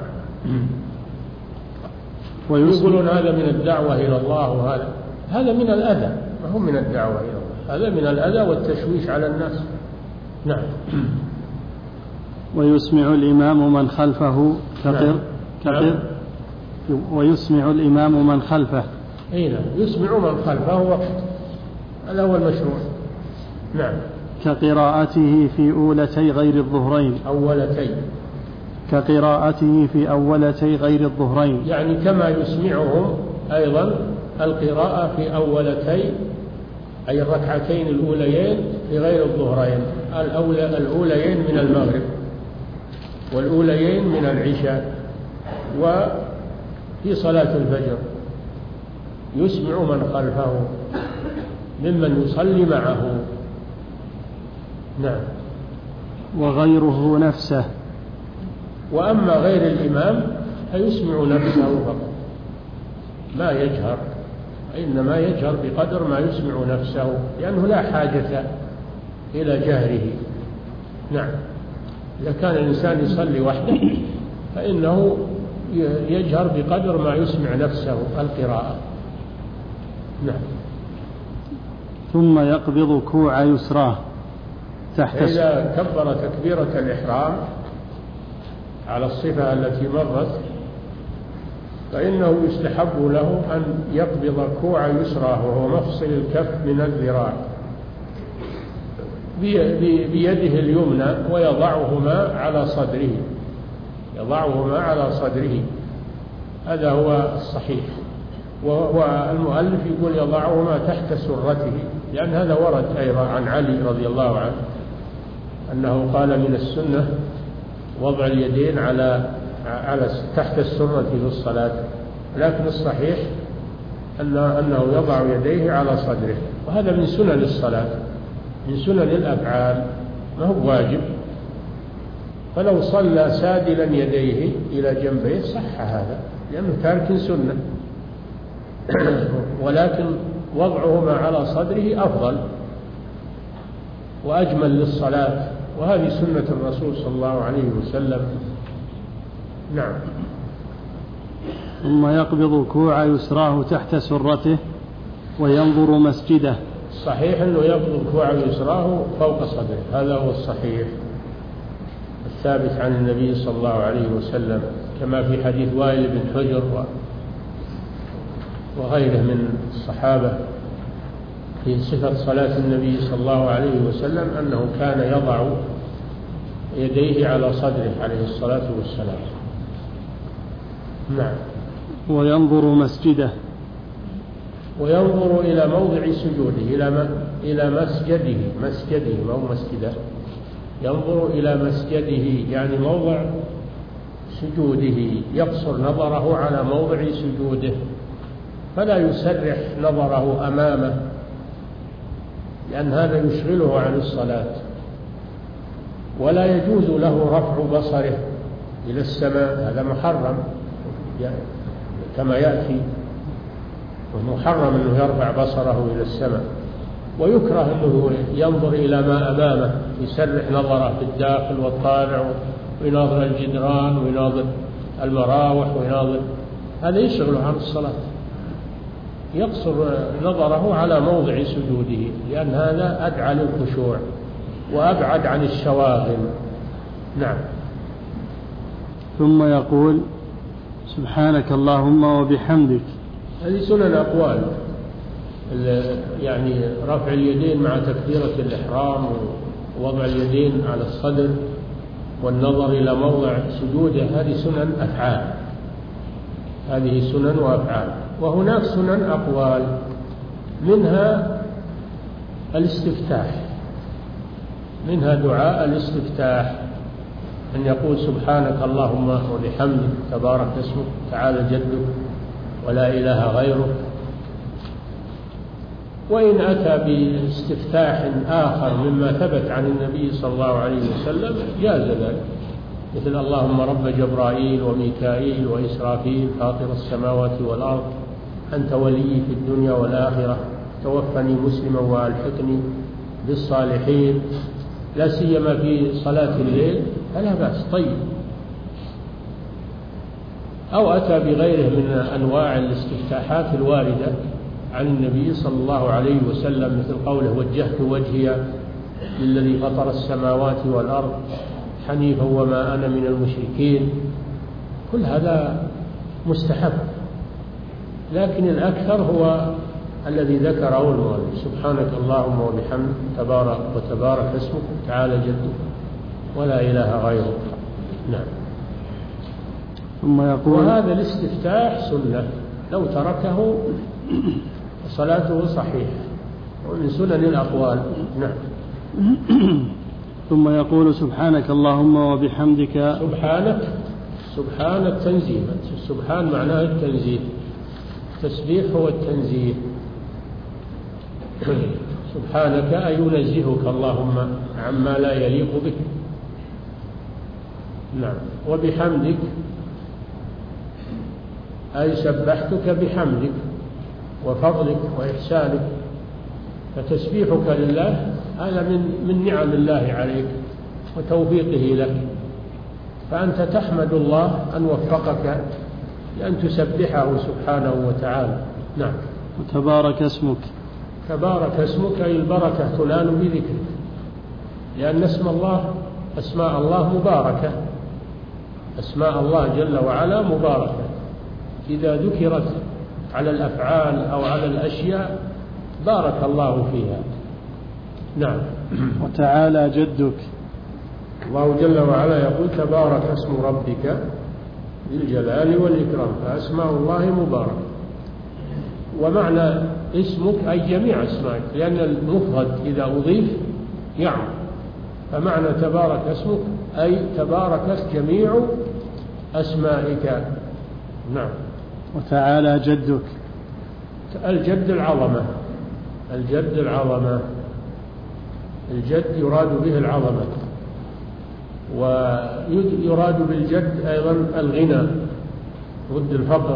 ويقولون هذا من الدعوة إلى الله، وهذا هذا من الأذى، ما هو من الدعوة إلى الله، هذا من الأذى والتشويش على الناس. نعم. ويسمع الإمام من خلفه كقر نعم. كقر ويسمع الإمام من خلفه. أي نعم، يسمع من خلفه وقت الأول مشروع. نعم. كقراءته في أولتي غير الظهرين. أولتي. كقراءته في أولتي غير الظهرين، يعني كما يسمعهم أيضا القراءة في أولتي، أي الركعتين الأوليين في غير الظهرين، الأولى الأوليين من المغرب والأوليين من العشاء وفي صلاة الفجر، يسمع من خلفه ممن يصلي معه. نعم. وغيره نفسه. وأما غير الإمام فيسمع نفسه فقط، ما يجهر، إنما يجهر بقدر ما يسمع نفسه، لأنه لا حاجة إلى جهره. نعم. إذا كان الإنسان يصلي وحده فإنه يجهر بقدر ما يسمع نفسه القراءة. نعم. ثم يقبض كوع يسراه تحت. إذا كبر تكبيرة الإحرام على الصفة التي مرت فإنه يستحب له أن يقبض كوع يسراه، وهو مفصل الكف من الذراع، بيده اليمنى ويضعهما على صدره، يضعهما على صدره، هذا هو الصحيح. والمؤلف يقول يضعهما تحت سرته، لأن هذا ورد أيضا عن علي رضي الله عنه أنه قال من السنة وضع اليدين على على تحت السرة في الصلاة، لكن الصحيح أنه يضع يديه على صدره، وهذا من سنن الصلاة، من سنن الأفعال، ما هو واجب. فلو صلى سادلا يديه إلى جنبيه صح هذا، لأنه تارك سنة، ولكن وضعهما على صدره أفضل وأجمل للصلاة، وهذه سنة الرسول صلى الله عليه وسلم. نعم. ثم يقبض كوع يسراه تحت سرته وينظر مسجده. صحيح أنه يقبض كوع يسراه فوق صدره، هذا هو الصحيح الثابت عن النبي صلى الله عليه وسلم، كما في حديث وائل بن حجر وغيره من الصحابة في صفة صلاة النبي صلى الله عليه وسلم أنه كان يضع يديه على صدره عليه الصلاة والسلام. نعم. وينظر مسجده. وينظر إلى موضع سجوده، إلى ما إلى مسجده، مسجده ما هو مسجده، ينظر إلى مسجده يعني موضع سجوده، يقصر نظره على موضع سجوده، فلا يسرح نظره أمامه، لأن هذا يشغله عن الصلاة. ولا يجوز له رفع بصره إلى السماء، هذا محرم كما يأتي، ومحرم أنه يرفع بصره إلى السماء. ويكره أنه ينظر إلى ما أمامه، يسرح نظره في الداخل والطالع، ويناظر الجدران ويناظر المراوح ويناظر، هذا يشغله عن الصلاة. يقصر نظره على موضع سجوده، لأن هذا أدعى للخشوع وأبعد عن الشواغل. نعم. ثم يقول سبحانك اللهم وبحمدك. هذه سنن أقوال، يعني رفع اليدين مع تكبيرة الإحرام ووضع اليدين على الصدر والنظر إلى موضع سجوده، هذه سنن أفعال، هذه سنن وأفعال. وهناك سنن أقوال، منها الاستفتاح، منها دعاء الاستفتاح، أن يقول سبحانك اللهم وبحمدك تبارك اسمك تعالى جدك ولا إله غيرك. وإن أتى باستفتاح آخر مما ثبت عن النبي صلى الله عليه وسلم جاز ذلك، مثل اللهم رب جبرائيل وميكائيل وإسرافيل فاطر السماوات والأرض أنت ولي في الدنيا والآخرة توفني مسلما وألحقني بالصالحين، لا سيما في صلاة الليل فلا بأس. طيب. أو أتى بغيره من أنواع الاستفتاحات الواردة عن النبي صلى الله عليه وسلم، مثل قوله وجهت وجهي للذي فطر السماوات والأرض حنيفا وما أنا من المشركين. كل هذا مستحب، لكن الأكثر هو الذي ذكره المؤلف: سبحانك اللهم وبحمدك تبارك وتبارك اسمك تعالى جدك ولا إله غيرك. نعم. ثم يقول: وهذا الاستفتاح سنة، لو تركه صلاته صحيحة، ومن سنن الأقوال. نعم. ثم يقول: سبحانك اللهم وبحمدك. سبحانك، سبحان التنزيه، سبحان معناه التنزيه، التسبيح هو التنزيه. سبحانك أي ينزهك اللهم عما لا يليق بك. نعم. وبحمدك أي سبحتك بحمدك وفضلك وإحسانك، فتسبيحك لله هذا من من نعم الله عليك وتوفيقه لك، فأنت تحمد الله أن وفقك لأن تسبحه سبحانه وتعالى. نعم. وتبارك اسمك. تبارك اسمك أي البركة تنال بذكرك، لأن اسم الله أسماء الله مباركة، أسماء الله جل وعلا مباركة، إذا ذكرت على الأفعال أو على الأشياء بارك الله فيها. نعم. وتعالى جدك. الله جل وعلا يقول: تبارك اسم ربك ذي الجلال والإكرام، فأسماء الله مباركة. ومعنى اسمك أي جميع أسمائك، لأن المفرد إذا أضيف يعم، فمعنى تبارك اسمك أي تباركت جميع أسمائك. نعم. وتعالى جدك. الجد العظمة، الجد العظمة، الجد يراد به العظمة، ويراد بالجد أيضا الغنى ضد الفقر،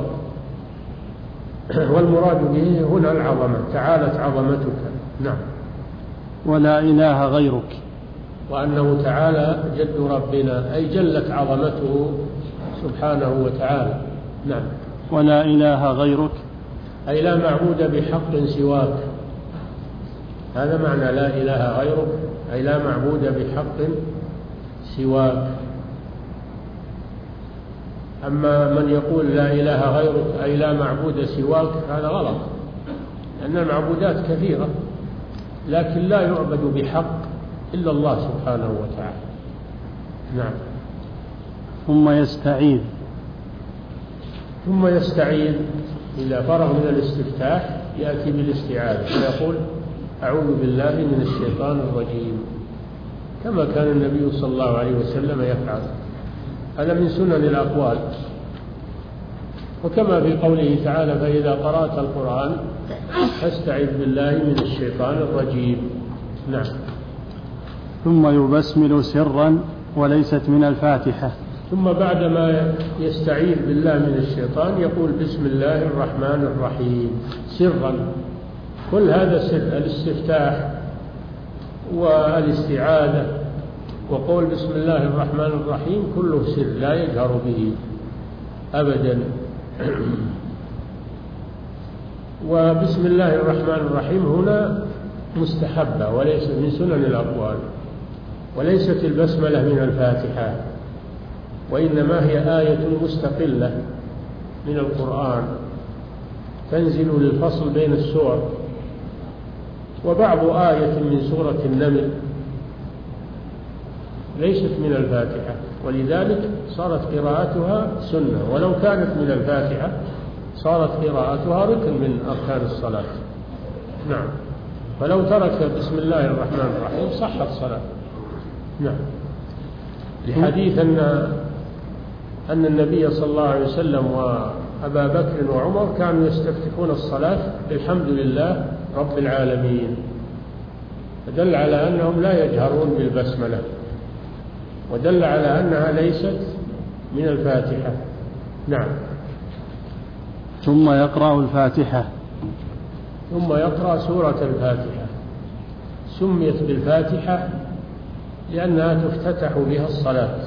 والمراد به هنا العظمة، تعالت عظمتك. نعم. ولا إله غيرك. وأنه تعالى جد ربنا أي جلت عظمته سبحانه وتعالى. نعم. ولا إله غيرك أي لا معبود بحق سواك، هذا معنى لا إله غيرك، أي لا معبود بحق سواك. أما من يقول لا إله غيرك أي لا معبود سواك، هذا غلط، لأن المعبودات كثيرة، لكن لا يعبد بحق إلا الله سبحانه وتعالى. نعم. ثم يستعيذ. ثم يستعيذ إذا فرغ من الاستفتاح يأتي بالاستعاذة فيقول: أعوذ بالله من الشيطان الرجيم، كما كان النبي صلى الله عليه وسلم يفعل. هذا من سنن الأقوال، وكما في قوله تعالى: فإذا قرأت القرآن فاستعذ بالله من الشيطان الرجيم. نعم. ثم يبسمل سرا وليست من الفاتحة. ثم بعدما يستعيذ بالله من الشيطان يقول: بسم الله الرحمن الرحيم سرا. كل هذا سر، الاستفتاح والاستعاذة وقول بسم الله الرحمن الرحيم كله سر لا يجهر به أبدا. وبسم الله الرحمن الرحيم هنا مستحبة وليس من سنن الأقوال، وليست البسملة من الفاتحة، وإنما هي آية مستقلة من القرآن تنزل للفصل بين السور، وبعض آية من سورة النمل ليست من الفاتحة، ولذلك صارت قراءتها سنة، ولو كانت من الفاتحة صارت قراءتها ركن من أركان الصلاة. نعم. فلو ترك بسم الله الرحمن الرحيم صحت صلاة. نعم. لحديث أن أن النبي صلى الله عليه وسلم وأبا بكر وعمر كانوا يستفتحون الصلاة بالحمد لله رب العالمين، فدل على أنهم لا يجهرون بالبسملة، ودل على أنها ليست من الفاتحة. نعم. ثم يقرأ الفاتحة. ثم يقرأ سورة الفاتحة. سميت بالفاتحة لأنها تفتتح بها الصلاة،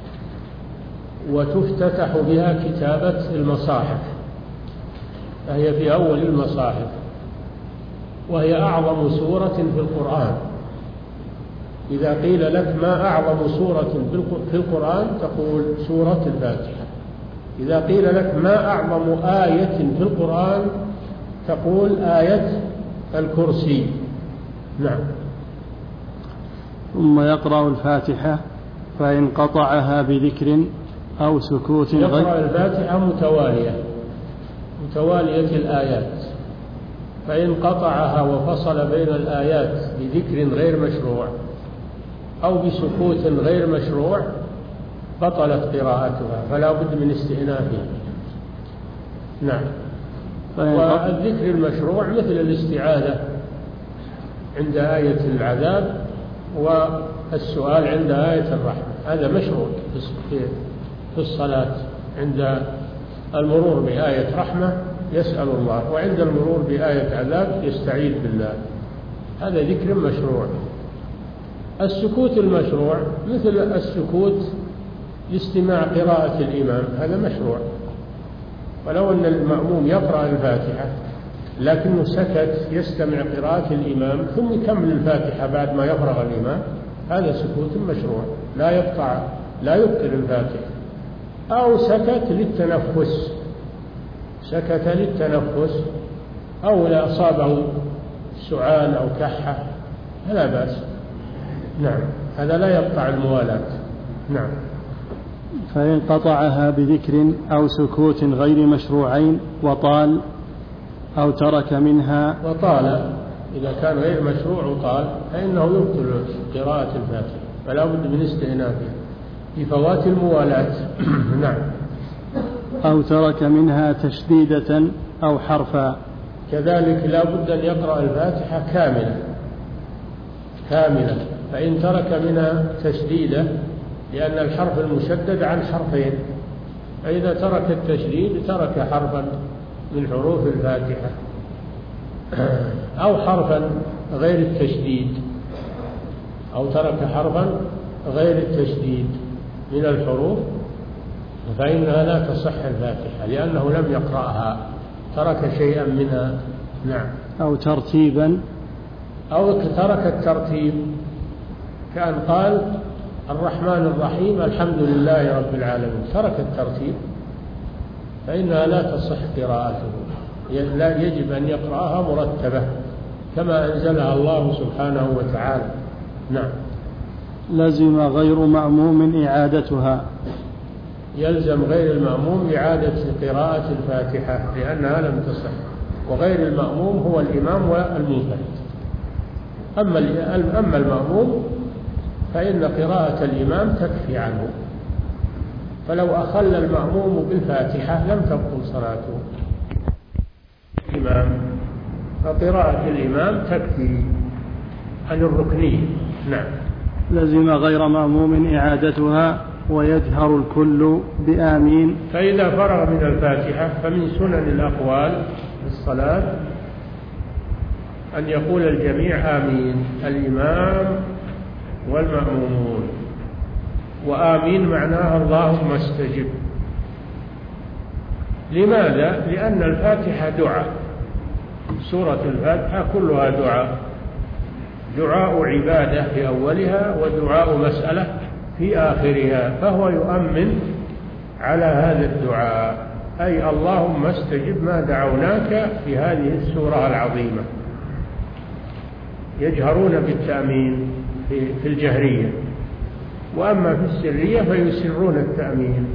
وتفتتح بها كتابة المصاحف، فهي في أول المصاحف، وهي أعظم سورة في القرآن. إذا قيل لك ما أعظم سورة في القرآن تقول سورة الفاتحة، إذا قيل لك ما أعظم آية في القرآن تقول آية الكرسي. نعم. ثم يقرأ الفاتحة فإن قطعها بذكر أو سكوت غير يقرأ الفاتحة متوالية متوالية الآيات، فإن قطعها وفصل بين الآيات بذكر غير مشروع أو بسكوت غير مشروع بطلت قراءتها، فلا بد من استئنافها. نعم. والذكر المشروع مثل الاستعاذة عند آية العذاب والسؤال عند آية الرحمة، هذا مشروع في الصلاة. عند المرور بآية رحمة يسأل الله، وعند المرور بآية عذاب يستعيذ بالله، هذا ذكر مشروع. السكوت المشروع مثل السكوت لاستماع قراءة الإمام، هذا مشروع. ولو أن المأموم يقرأ الفاتحة لكنه سكت يستمع قراءة الإمام ثم يكمل الفاتحة بعد ما يفرغ الإمام، هذا سكوت مشروع لا يقطع لا يبطل الفاتحة. أو سكت للتنفس سكت للتنفس أو لا أصابه سعال أو كحة فلا بأس. نعم، هذا لا يقطع الموالاة. نعم. فإن قطعها بذكر أو سكوت غير مشروعين وطال أو ترك منها وطال، إذا كان غير مشروع وطال فإنه يبطل قراءة الفاتحة، فلا بد من استئنافها بفوات الموالاة. نعم. أو ترك منها تشديدة أو حرفا، كذلك لا بد أن يقرأ الفاتحة كاملة كاملة فإن ترك منها تشديدة، لأن الحرف المشدد عن حرفين، فإذا ترك التشديد ترك حرفا من حروف الفاتحة أو حرفا غير التشديد أو ترك حرفا غير التشديد من الحروف فإنها لا تصح الفاتحة لأنه لم يقرأها، ترك شيئا منها. نعم. أو ترتيبا أو ترك الترتيب، كان قال الرحمن الرحيم الحمد لله رب العالمين، ترك الترتيب فإنها لا تصح قراءته، لا يجب أن يقرأها مرتبة كما أنزلها الله سبحانه وتعالى. نعم. لزم غير مأموم إعادتها، يلزم غير المأموم إعادة قراءة الفاتحة لأنها لم تصح، وغير المأموم هو الإمام والمنفرد. أما أما المأموم فإن قراءة الإمام تكفي عنه، فلو أخل المأموم بالفاتحة لم تبطل صلاته الإمام، فقراءة الإمام تكفي عن الركنية. نعم. لزم غير مأموم إعادتها ويجهر الكل بآمين. فإذا فرغ من الفاتحة فمن سنن الأقوال في الصلاة أن يقول الجميع آمين، الإمام والمأمومون، وآمين معناها اللهم استجب. لماذا؟ لأن الفاتحة دعاء، سورة الفاتحة كلها دعاء، دعاء عبادة في أولها ودعاء مسألة في آخرها، فهو يؤمن على هذا الدعاء، أي اللهم استجب ما دعوناك في هذه السورة العظيمة. يجهرون بالتأمين في الجهرية، وأما في السرية فيسرون التأمين،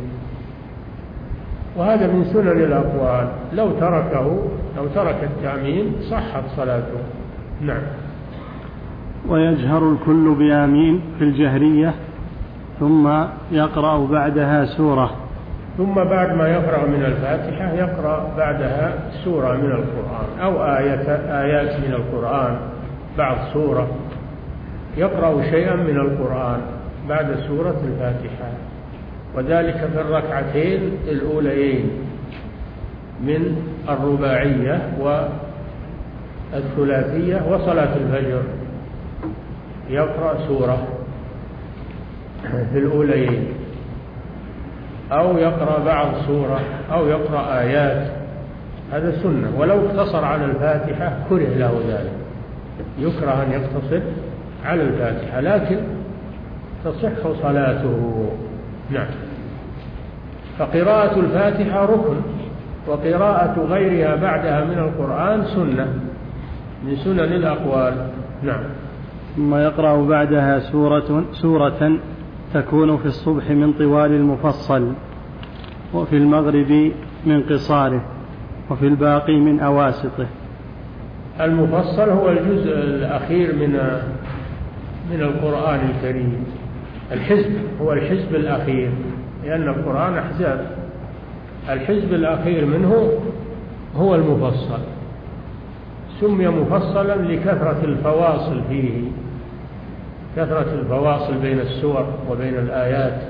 وهذا من سنن الأقوال. لو تركه لو ترك التأمين صحت صلاته. نعم. ويجهر الكل بآمين في الجهرية ثم يقرأ بعدها سورة، ثم بعد ما يفرغ من الفاتحة يقرأ بعدها سورة من القرآن أو آية آيات من القرآن، بعض سورة، يقرأ شيئا من القرآن بعد سورة الفاتحة، وذلك في الركعتين الأوليين من الرباعية والثلاثية وصلاة الفجر، يقرأ سورة في الأوليين أو يقرأ بعض سورة أو يقرأ آيات، هذا سنة. ولو اقتصر على الفاتحة كره له ذلك، يكره أن يقتصر على الفاتحة لكن تصح صلاته. نعم. فقراءة الفاتحة ركن، وقراءة غيرها بعدها من القرآن سنة من سنن الأقوال. نعم. ثم يقرأ بعدها سورة, سورة تكون في الصبح من طوال المفصل، وفي المغرب من قصاره، وفي الباقي من أواسطه. المفصل هو الجزء الأخير من من القرآن الكريم. الحزب هو الحزب الأخير، لأن القرآن أحزاب، الحزب الأخير منه هو المفصل. سمي مفصلا لكثرة الفواصل فيه، كثرة الفواصل بين السور وبين الآيات.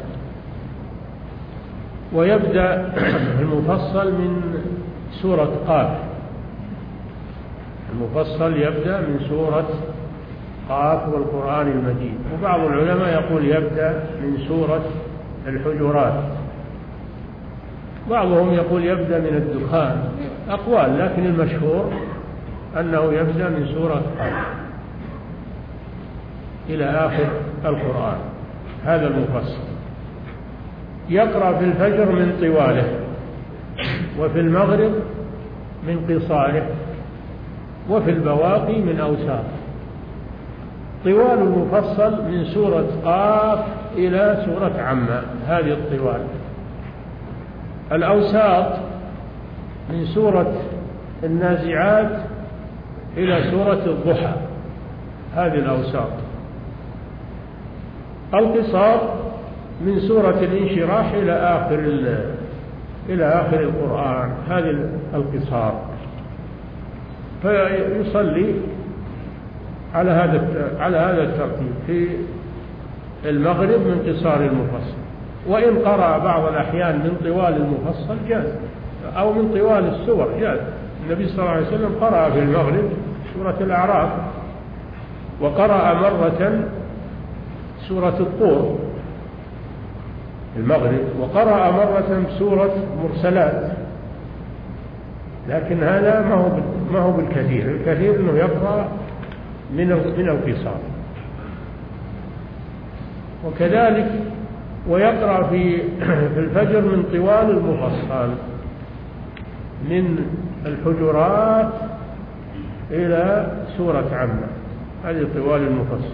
ويبدأ المفصل من سورة قاف، المفصل يبدأ من سورة قاف والقرآن المجيد. وبعض العلماء يقول يبدأ من سورة الحجرات، بعضهم يقول يبدأ من الدخان، أقوال، لكن المشهور أنه يبدأ من سورة قاف إلى آخر القرآن. هذا المفصل. يقرأ في الفجر من طواله، وفي المغرب من قصاره، وفي البواقي من أوساط. طوال المفصل من سورة قاف إلى سورة عما، هذه الطوال. الأوساط من سورة النازعات إلى سورة الضحى، هذه الأوساط. القصار من سورة الانشراح إلى آخر إلى آخر القرآن، هذه القصار. فيصلي على هذا على هذا الترتيب في المغرب من قصار المفصل. وإن قرأ بعض الأحيان من طوال المفصل جاز، أو من طوال السور جاز. النبي صلى الله عليه وسلم قرأ في المغرب سورة الأعراف، وقرأ مرة سورة الطور المغرب، وقرأ مرة سورة مرسلات. لكن هذا ما هو ما هو بالكثير، الكثير انه يقرأ من من القصار. وكذلك ويقرأ في في الفجر من طوال المفصل، من الحجرات إلى سورة عما، هذه طوال المفصل.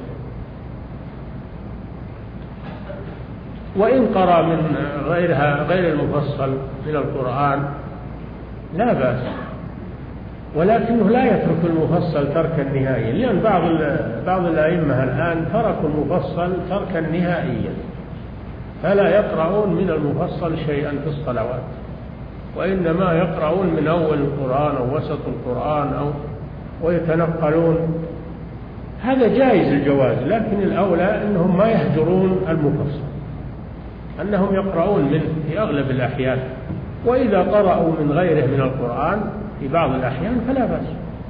وإن قرأ من غيرها غير المفصل من القرآن لا بأس، ولكنه لا يترك المفصل تركا نهائيا، لأن بعض بعض الأئمة الآن تركوا المفصل تركا نهائيا، فلا يقرؤون من المفصل شيئا في الصلوات، وإنما يقرؤون من أول القرآن أو وسط القرآن أو ويتنقلون. هذا جائز الجواز، لكن الأولى أنهم ما يهجرون المفصل، أنهم يقرؤون منه في أغلب الأحيان. وإذا قرأوا من غيره من القرآن في بعض الأحيان فلا بأس.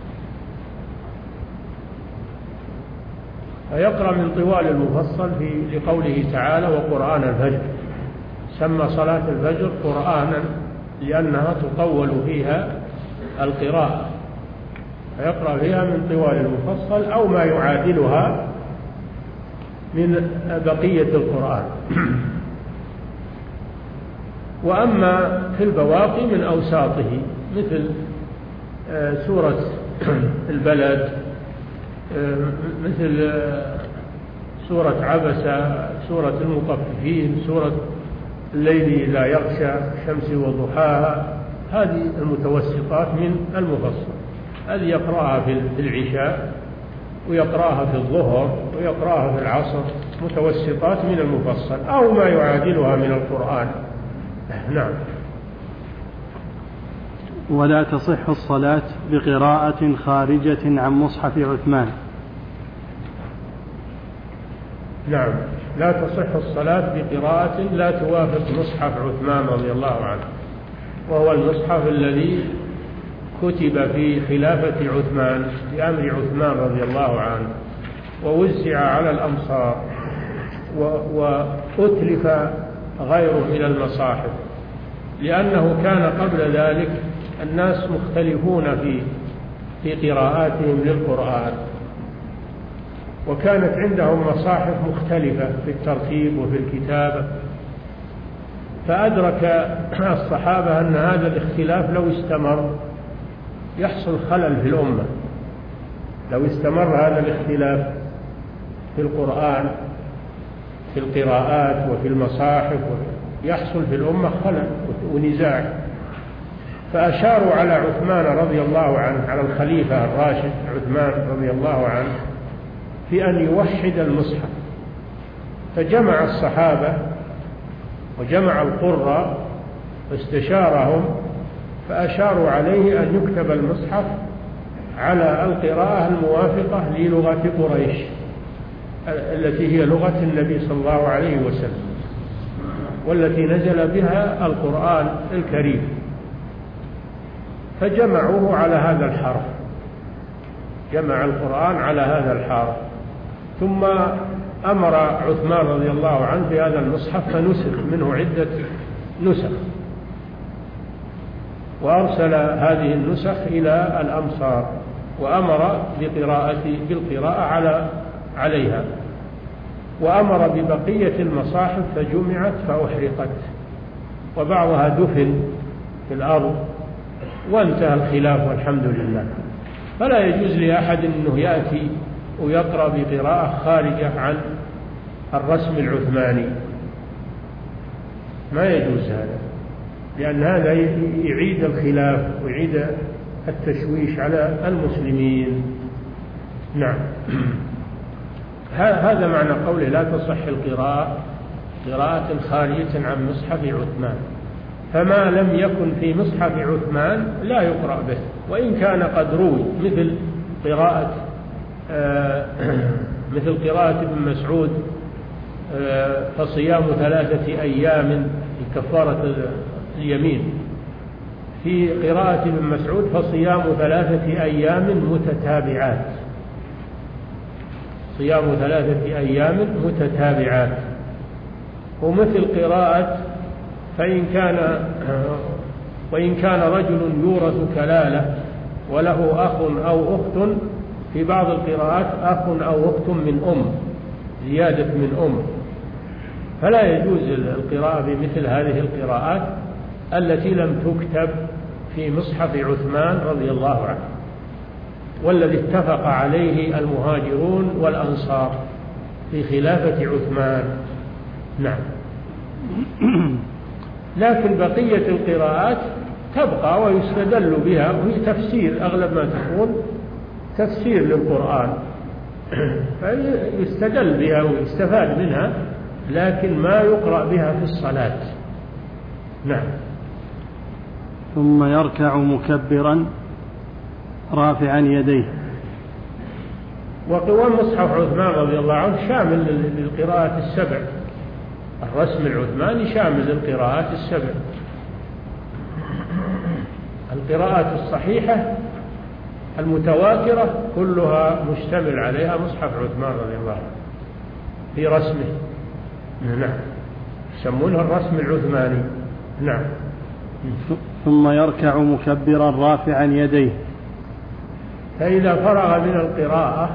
فيقرأ من طوال المفصل في لقوله تعالى وقرآن الفجر. سمى صلاة الفجر قرآنا لأنها تطول فيها القراءة، فيقرأ فيها من طوال المفصل أو ما يعادلها من بقية القرآن. وأما في البواقي من أوساطه مثل سورة البلد، مثل سورة عبسة، سورة المطففين، سورة الليل إذا يغشى، الشمس وضحاها، هذه المتوسطات من المفصل. هذه يقرأها في العشاء، ويقرأها في الظهر، ويقرأها في العصر، متوسطات من المفصل أو ما يعادلها من القرآن. نعم. ولا تصح الصلاة بقراءة خارجة عن مصحف عثمان. نعم، لا تصح الصلاة بقراءة لا توافق مصحف عثمان رضي الله عنه، وهو المصحف الذي كتب في خلافة عثمان بأمر عثمان رضي الله عنه، ووزع على الأمصار، وأتلف غيره إلى المصاحف، لأنه كان قبل ذلك الناس مختلفون في في قراءاتهم للقرآن، وكانت عندهم مصاحف مختلفة في الترتيب وفي الكتابة. فأدرك الصحابة أن هذا الاختلاف لو استمر يحصل خلل في الأمة. لو استمر هذا الاختلاف في القرآن في القراءات وفي المصاحف يحصل في الأمة خلل ونزاع. فأشاروا على عثمان رضي الله عنه، على الخليفة الراشد عثمان رضي الله عنه، في أن يوحد المصحف. فجمع الصحابة وجمع القراء واستشارهم، فأشاروا عليه أن يكتب المصحف على القراءة الموافقة للغة قريش التي هي لغة النبي صلى الله عليه وسلم، والتي نزل بها القرآن الكريم. فجمعوه على هذا الحرف، جمع القرآن على هذا الحرف. ثم أمر عثمان رضي الله عنه بهذا المصحف فنسخ منه عدة نسخ، وأرسل هذه النسخ إلى الأمصار وأمر بقراءة بالقراءة على عليها، وأمر ببقية المصاحف فجمعت فأحرقت، وبعضها دفن في الأرض، وانتهى الخلاف والحمد لله. فلا يجوز لأحد أنه يأتي ويقرأ بقراءة خارجة عن الرسم العثماني، ما يجوز هذا، لأن هذا يعيد الخلاف ويعيد التشويش على المسلمين. نعم. هذا معنى قوله لا تصح القراءة قراءة خارجة عن مصحف عثمان. فما لم يكن في مصحف عثمان لا يقرأ به، وإن كان قد روي مثل قراءة آه مثل قراءة ابن مسعود آه فصيام ثلاثة أيام كفارة اليمين، في قراءة ابن مسعود فصيام ثلاثة أيام متتابعات، صيام ثلاثة أيام متتابعات. ومثل قراءة فإن كان وإن كان رجل يورث كلالة وله أخ أو أخت، في بعض القراءات أخ أو أخت من أم، زيادة من أم. فلا يجوز القراءة بمثل هذه القراءات التي لم تكتب في مصحف عثمان رضي الله عنه، والذي اتفق عليه المهاجرون والأنصار في خلافة عثمان. نعم. لكن بقية القراءات تبقى ويستدل بها، وهي تفسير أغلب ما تكون تفسير للقرآن، فيستدل بها ويستفاد منها، لكن ما يقرأ بها في الصلاة. نعم. ثم يركع مكبرا رافعا يديه. وقوام مصحف عثمان رضي الله عنه شامل للقراءات السبع، الرسم العثماني شامل للقراءات السبع. القراءات الصحيحة المتواترة كلها مشتمل عليها مصحف عثمان رضي الله عنه في رسمه. نعم، يسمونها الرسم العثماني. نعم. ثم يركع مكبرا رافعا يديه. فإذا فرغ من القراءة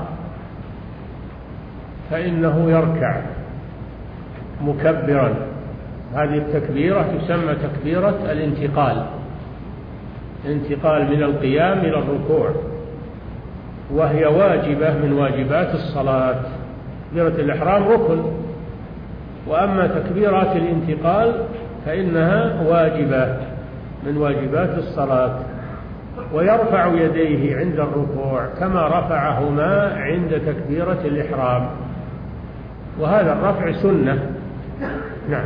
فإنه يركع مكبرا. هذه التكبيرة تسمى تكبيرة الانتقال، انتقال من القيام إلى الركوع، وهي واجبة من واجبات الصلاة. تكبيرة الإحرام ركن، وأما تكبيرات الانتقال فإنها واجبة من واجبات الصلاة. ويرفع يديه عند الركوع كما رفعهما عند تكبيرة الإحرام، وهذا الرفع سنة. نعم.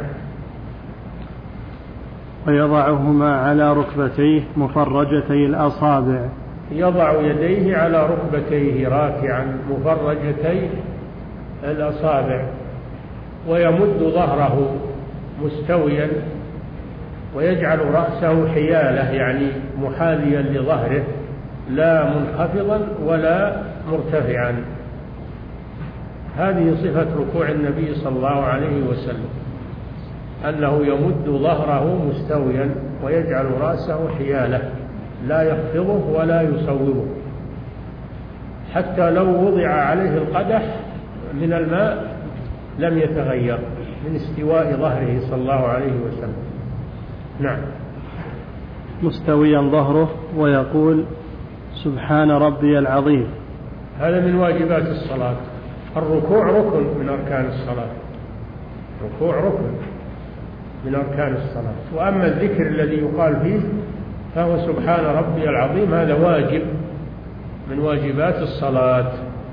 ويضعهما على ركبتيه مفرجتي الأصابع. يضع يديه على ركبتيه راكعا مفرجتي الأصابع، ويمد ظهره مستويا، ويجعل رأسه حيالة يعني محاذيا لظهره، لا منخفضا ولا مرتفعا. هذه صفة ركوع النبي صلى الله عليه وسلم، أنه يمد ظهره مستويا ويجعل رأسه حيالة، لا يخفضه ولا يصوبه، حتى لو وضع عليه القدح من الماء لم يتغير، من استواء ظهره صلى الله عليه وسلم. نعم. مستويا ظهره ويقول سبحان ربي العظيم. هذا من واجبات الصلاة. الركوع ركن من أركان الصلاة، الركوع ركن من أركان الصلاة. وأما الذكر الذي يقال فيه فهو سبحان ربي العظيم، هذا واجب من واجبات الصلاة،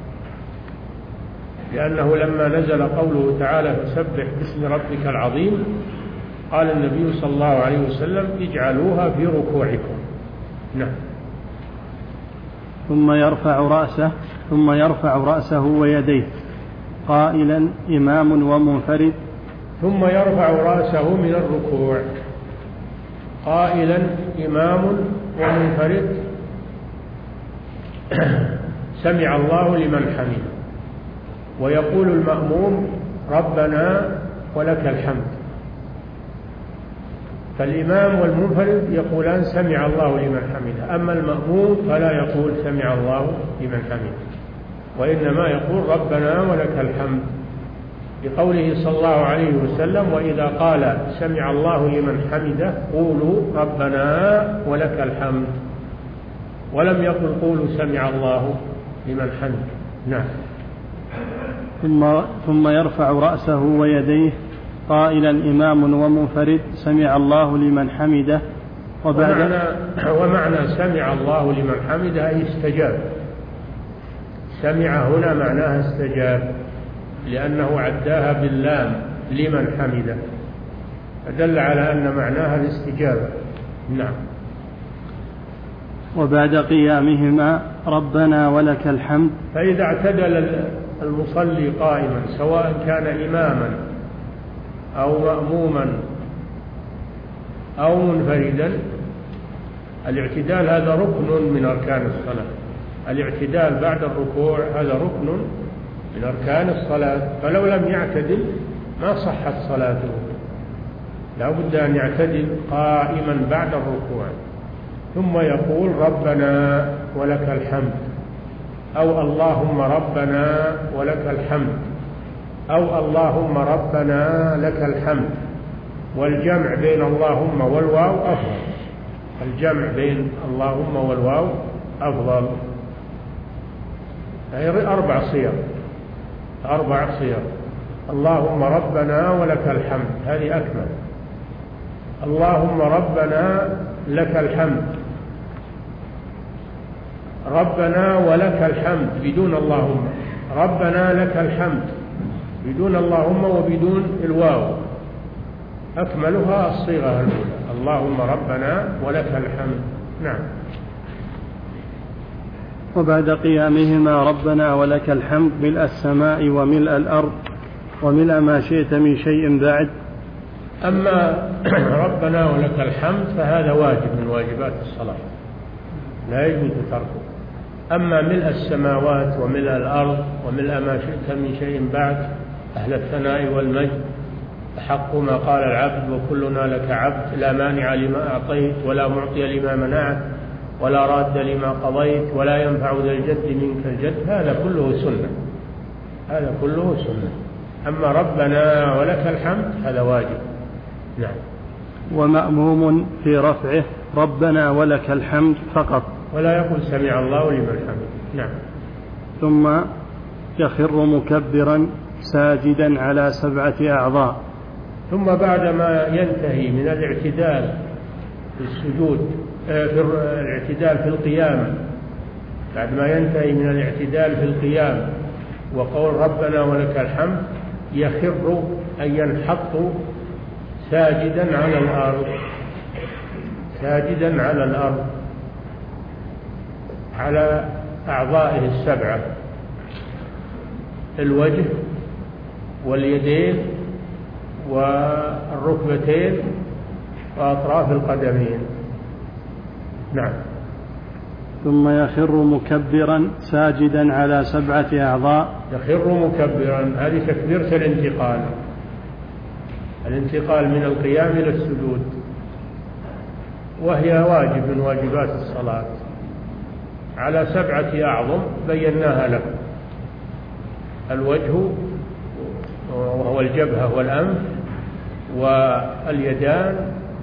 لأنه لما نزل قوله تعالى فسبح باسم ربك العظيم قال النبي صلى الله عليه وسلم اجعلوها في ركوعكم. نعم. ثم يرفع رأسه ثم يرفع رأسه ويديه قائلا إمام ومنفرد. ثم يرفع رأسه من الركوع قائلا إمام ومنفرد سمع الله لمن حمده، ويقول المأموم ربنا ولك الحمد. فالإمام والمنفرد يقولان سمع الله لمن حمده، أما المأموم فلا يقول سمع الله لمن حمده، وإنما يقول ربنا ولك الحمد، بقوله صلى الله عليه وسلم وإذا قال سمع الله لمن حمده قولوا ربنا ولك الحمد، ولم يقل قولوا سمع الله لمن حمده. نعم. ثم ثم يرفع رأسه ويديه قائلا إمام ومنفرد سمع الله لمن حمده. وبعد ومعنى, ومعنى سمع الله لمن حمده أي استجاب. سمع هنا معناها استجاب، لأنه عداها باللام لمن حمده، فدل على أن معناها الاستجابة. نعم. وبعد قيامهما ربنا ولك الحمد. فإذا اعتدل المصلي قائما سواء كان إماما أو مأموما أو منفردا، الاعتدال هذا ركن من أركان الصلاة. الاعتدال بعد الركوع هذا ركن من أركان الصلاة، فلو لم يعتدل ما صحت صلاته، لا بد أن يعتدل قائما بعد الركوع، ثم يقول ربنا ولك الحمد، أو اللهم ربنا ولك الحمد، أو اللهم ربنا لك الحمد. والجمع بين اللهم والواو أفضل، الجمع بين اللهم والواو أفضل. هي أربع صيغ، أربع صيغ. اللهم ربنا ولك الحمد هذه أكمل. اللهم ربنا لك الحمد، ربنا ولك الحمد بدون اللهم، ربنا لك الحمد بدون اللهم وبدون الواو، أكملها الصيغة الأولى اللهم ربنا ولك الحمد. نعم. وبعد قيامهما ربنا ولك الحمد ملء السماء وملء الأرض وملء ما شئت من شيء بعد. أما ربنا ولك الحمد فهذا واجب من واجبات الصلاة لا يجوز تركه. أما ملء السماوات وملء الأرض وملء ما شئت من شيء بعد أهل الثناء والمجد أحق ما قال العبد وكلنا لك عبد، لا مانع لما أعطيت ولا معطي لما منعت ولا راد لما قضيت ولا ينفع ذا الجد منك الجد، هذا كله سنة، هذا كله سنة. أما ربنا ولك الحمد هذا واجب. نعم. ومأموم في رفعه ربنا ولك الحمد فقط، ولا يقول سمع الله لمن حمده. نعم. ثم يخر مكبرا ساجدا على سبعة أعضاء. ثم بعدما ينتهي من الاعتدال في السجود في الاعتدال في القيام، بعد ما ينتهي من الاعتدال في القيام وقول ربنا ولك الحمد يخر أي ينحط ساجدا على الأرض، ساجدا على الأرض على أعضائه السبعة، الوجه واليدين والركبتين وأطراف القدمين. نعم. ثم يخر مكبرا ساجدا على سبعة أعضاء. يخر مكبرا هذه تكبيرة الانتقال، الانتقال من القيام إلى السجود، وهي واجب من واجبات الصلاة على سبعة أعظم بيناها لكم: الوجه وهو وهو الجبهة والأنف واليدان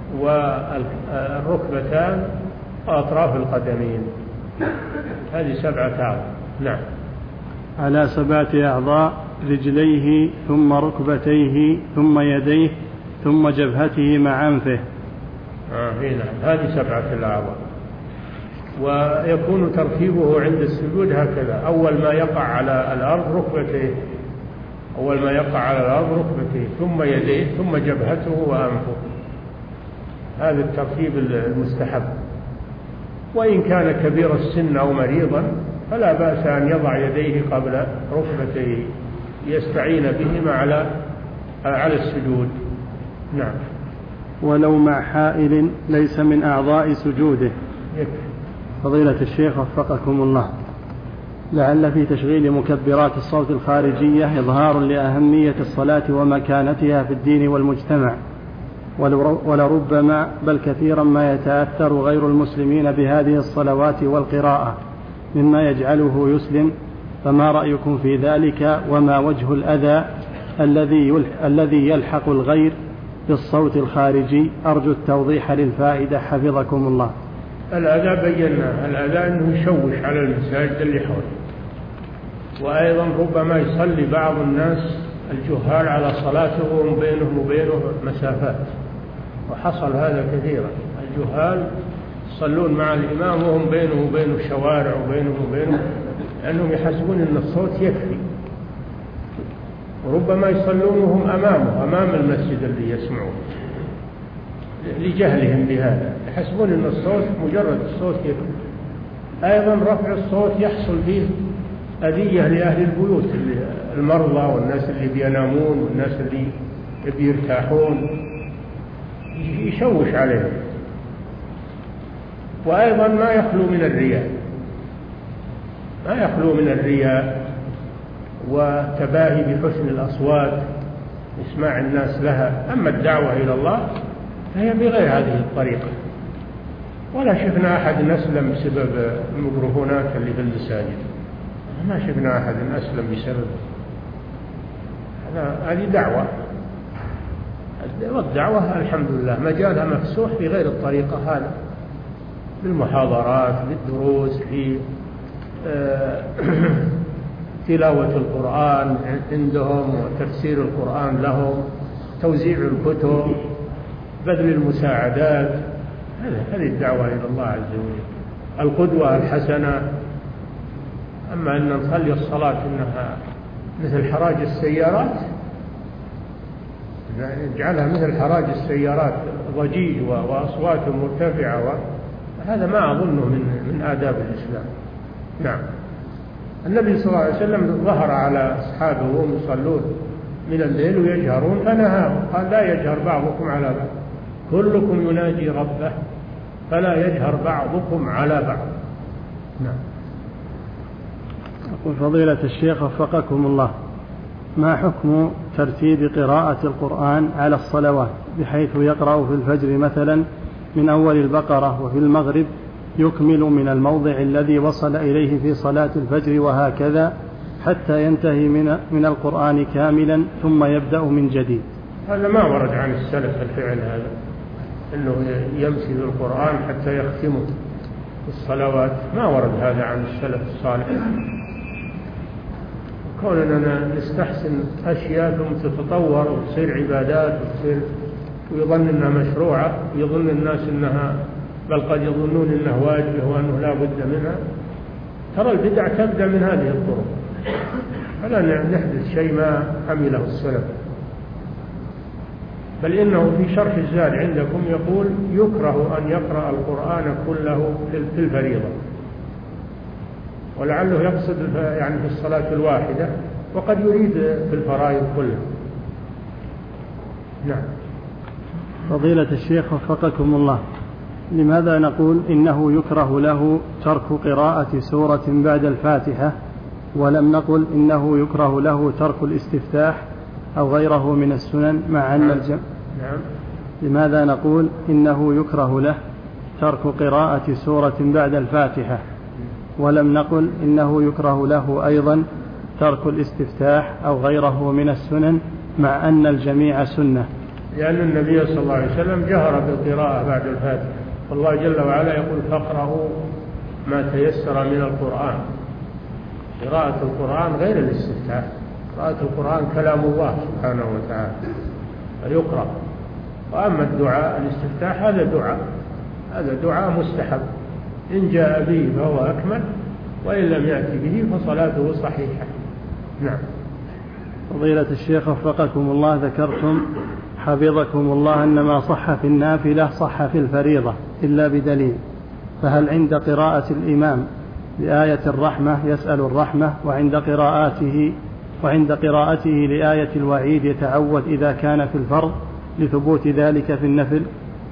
والركبتان وأطراف القدمين. هذه سبعة أعضاء. نعم. على سبعة أعضاء: رجليه ثم ركبتيه ثم يديه ثم جبهته مع أنفه. آه نعم. هذه سبعة الأعضاء. ويكون ترتيبه عند السجود هكذا: أول ما يقع على الأرض ركبتيه، أول ما يقع على الأرض ركبتيه ثم يديه ثم جبهته وأنفه. هذا الترتيب المستحب. وإن كان كبير السن أو مريضا فلا بأس أن يضع يديه قبل ركبتيه يستعين بهما على على السجود. نعم. ولو مع حائل ليس من أعضاء سجوده. يكفي. فضيلة الشيخ وفقكم الله، لعل في تشغيل مكبرات الصوت الخارجية إظهار لأهمية الصلاة ومكانتها في الدين والمجتمع، ولربما بل كثيرا ما يتأثر غير المسلمين بهذه الصلوات والقراءة مما يجعله يسلم، فما رأيكم في ذلك؟ وما وجه الأذى الذي الذي يلحق الغير بالصوت الخارجي؟ أرجو التوضيح للفائدة حفظكم الله. الأذى بينا، الأذى أنه يشوش على المساجد اللي حوله، وأيضا ربما يصلي بعض الناس الجهال على صلاته وهم بينهم وبينه مسافات، وحصل هذا كثيرا. الجهال يصلون مع الإمام وهم بينه وبينه شوارع وبينه وبينه، لأنهم يحسبون أن الصوت يكفي، وربما يصلون وهم أمامه أمام المسجد اللي يسمعون لجهلهم بهذا، يحسبون أن الصوت مجرد الصوت يكفي. أيضا رفع الصوت يحصل فيه أذية لأهل البيوت، المرضى والناس اللي بينامون والناس اللي بيرتاحون، يشوش عليهم. وأيضا ما يخلو من الرياء، ما يخلو من الرياء وتباهي بحسن الأصوات، إسماع الناس لها. أما الدعوة إلى الله فهي بغير هذه الطريقة، ولا شفنا أحد أسلم بسبب الميكروفونات اللي في المساجد، ما شفنا أحد أسلم بسبب هذه دعوة. والدعوة الحمد لله مجالها مفسوح في غير الطريقة هذا، بالمحاضرات، بالدروس، في تلاوة القرآن عندهم وتفسير القرآن لهم، توزيع الكتب، بذل المساعدات. هذه الدعوة إلى الله عز وجل، القدوة الحسنة. أما أن نخلي الصلاة إنها مثل حراج السيارات، نجعلها مثل حراج السيارات، ضجيج وأصوات مرتفعة، هذا ما أظنه من من آداب الإسلام. نعم. النبي صلى الله عليه وسلم ظهر على أصحابه وهم يصلون من الليل ويجهرون فنهاهم، قال: لا يجهر بعضكم على بعض، كلكم يناجي ربه فلا يجهر بعضكم على بعض. نعم. أقول فضيلة الشيخ وفقكم الله، ما حكم ترتيب قراءة القرآن على الصلوات، بحيث يقرأ في الفجر مثلا من أول البقرة، وفي المغرب يكمل من الموضع الذي وصل إليه في صلاة الفجر، وهكذا حتى ينتهي من من القرآن كاملا ثم يبدأ من جديد؟ هذا ما ورد عن السلف الفعل هذا، أنه يمشي بالقرآن حتى يختمه في الصلوات، ما ورد هذا عن السلف الصالح. كوننا نستحسن أشياء ثم تتطور وتصير عبادات وتصير ويظن أنها مشروعة، ويظن الناس أنها، بل قد يظنون أنها واجبة وأنه لا بد منها. ترى البدع تبدأ من هذه الطرق، فلا نحدث شيء ما عمله السلف. بل إنه في شرح الزاد عندكم يقول: يكره أن يقرأ القرآن كله في الفريضة، ولعله يقصد يعني في الصلاة الواحدة، وقد يريد في الفرائض كلها. نعم. فضيلة الشيخ وفقكم الله، لماذا نقول إنه يكره له ترك قراءة سورة بعد الفاتحة، ولم نقل إنه يكره له ترك الاستفتاح أو غيره من السنن، مع أن الجمع؟ نعم. لماذا نقول إنه يكره له ترك قراءة سورة بعد الفاتحة، ولم نقل إنه يكره له أيضا ترك الاستفتاح أو غيره من السنن، مع أن الجميع سنة؟ لأن النبي صلى الله عليه وسلم جهر بالقراءة بعد الفاتحة، والله جل وعلا يقول فاقرأوا ما تيسر من القرآن. قراءة القرآن غير الاستفتاح، قراءة القرآن كلام الله سبحانه وتعالى فيقرأ، وأما الدعاء الاستفتاح هذا دعاء، هذا دعاء مستحب، إن جاء به فهو أكمل، وإن لم يأتي به فصلاته صحيحة. نعم. فضيلة الشيخ وفقكم الله، ذكرتم حفظكم الله أن ما صح في النافلة صح في الفريضة إلا بدليل، فهل عند قراءة الإمام لآية الرحمة يسأل الرحمة، وعند قراءته وعند قراءته لآية الوعيد يتعوذ إذا كان في الفرض لثبوت ذلك في النفل؟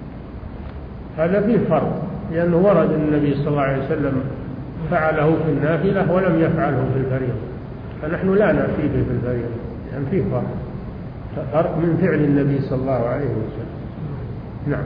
هذا فيه فرق، لأنه ورد النبي صلى الله عليه وسلم فعله في النافلة ولم يفعله في الفريضة، فنحن لا نأتيه في الفريضة، لأن فيه فرق، فرق من فعل النبي صلى الله عليه وسلم. نعم.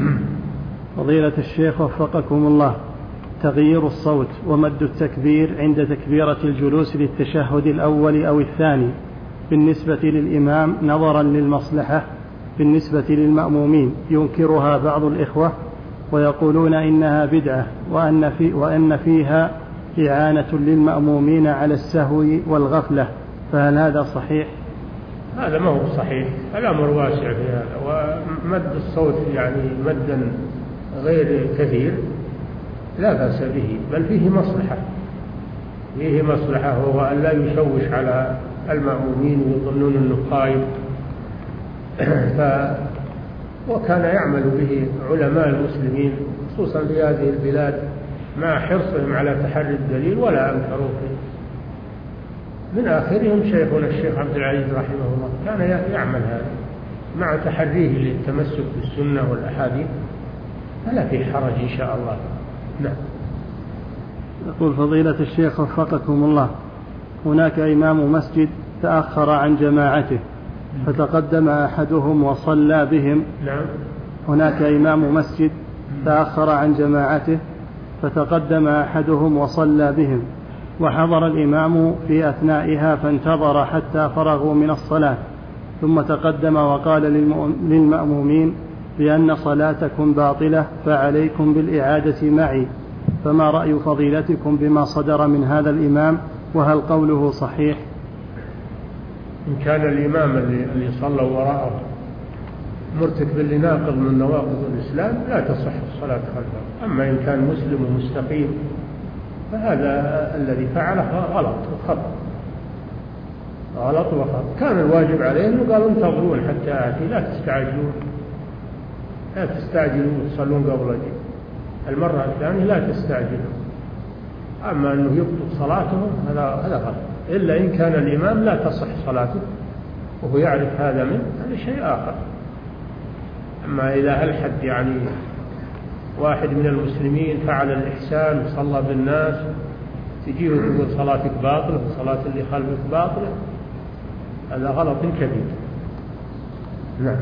فضيلة الشيخ وفقكم الله، تغيير الصوت ومد التكبير عند تكبيرة الجلوس للتشهد الأول أو الثاني بالنسبة للإمام نظرا للمصلحة بالنسبة للمأمومين ينكرها بعض الإخوة ويقولون إنها بدعة، وأن, في وأن فيها إعانة للمأمومين على السهو والغفلة، فهل هذا صحيح؟ هذا ما هو صحيح، الأمر واسع في هذا، ومد الصوت يعني مدا غير كثير لا بأس به، بل فيه مصلحة، فيه مصلحة، وهو أن لا يشوش على المأمومين ويظنون أنه قائم. ف... وكان يعمل به علماء المسلمين خصوصا في هذه البلاد مع حرصهم على تحري الدليل ولا أنكروا فيه. من آخرهم شيخنا الشيخ عبد العزيز رحمه الله كان يعمل هذا مع تحريه للتمسك بالسنة والأحاديث، فلا في حرج إن شاء الله. نعم. يقول فضيلة الشيخ وفقكم الله، هناك إمام مسجد تأخر عن جماعته فتقدم أحدهم وصلى بهم. نعم. هناك إمام مسجد تأخر عن جماعته فتقدم أحدهم وصلى بهم، وحضر الإمام في أثنائها فانتظر حتى فرغوا من الصلاة، ثم تقدم وقال للمأمومين بأن صلاتكم باطلة فعليكم بالإعادة معي، فما رأي فضيلتكم بما صدر من هذا الإمام، وهل قوله صحيح؟ إن كان الإمام اللي صلى وراءه مرتكب لناقض من نواقض الإسلام لا تصح الصلاة خلفه، أما إن كان مسلم ومستقيم فهذا الذي فعله غلط وخطأ، غلط وخطأ. كان الواجب عليه أنه قال انتظرون حتى آتي، لا تستعجلون، لا تستعجلون تصلون قبل جي. المرة الثانية لا تستعجلون، أما أنه يبطل صلاتهم هذا هذا غلط، إلا إن كان الإمام لا تصح صلاته وهو يعرف هذا منه، هذا شيء آخر. أما إذا ألحد يعني واحد من المسلمين فعل الإحسان وصلى بالناس تجيه وتقول صلاتك باطلة وصلاة اللي خلفك باطلة، هذا غلط كبير. نعم.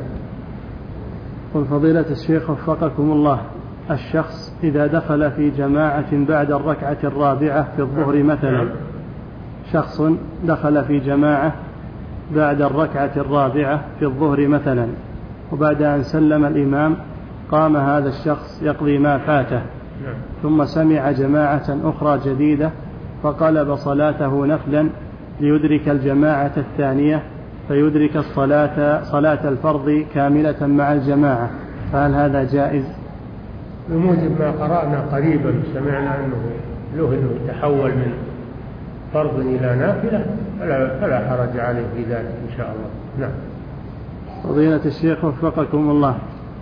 قل فضيلة الشيخ وفقكم الله، الشخص إذا دخل في جماعة بعد الركعة الرابعة في الظهر مثلا، شخص دخل في جماعة بعد الركعة الرابعة في الظهر مثلا، وبعد أن سلم الإمام قام هذا الشخص يقضي ما فاته، ثم سمع جماعة أخرى جديدة فقلب صلاته نفلا ليدرك الجماعة الثانية فيدرك الصلاة صلاة الفرض كاملة مع الجماعة، فهل هذا جائز؟ بموجب ما قرأنا قريبا سمعنا أنه له أنه يتحول من فرض إلى نافلة، فلا, فلا حرج عليه في ذلك إن شاء الله. نعم. فضيلة الشيخ وفقكم الله،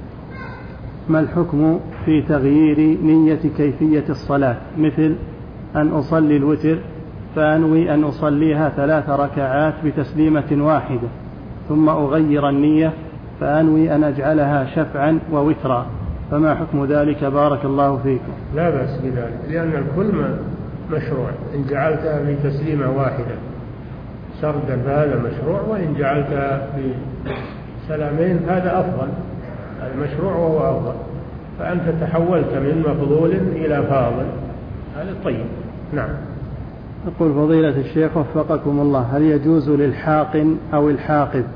ما الحكم في تغيير نية كيفية الصلاة، مثل أن أصلي الوتر فأنوي أن أصليها ثلاث ركعات بتسليمة واحدة، ثم أغير النية فأنوي أن أجعلها شفعا ووترا، فما حكم ذلك بارك الله فيكم؟ لا بأس بذلك، لأن الكل مشروع، إن جعلتها بتسليمة واحدة سردا فهذا مشروع، وإن جعلتها بسلامين هذا أفضل، هذا مشروع وهو أفضل، فأنت تحولت من مفضول إلى فاضل، هذا طيب. نعم. يقول فضيلة الشيخ وفقكم الله، هل يجوز للحاقن أو الحاقب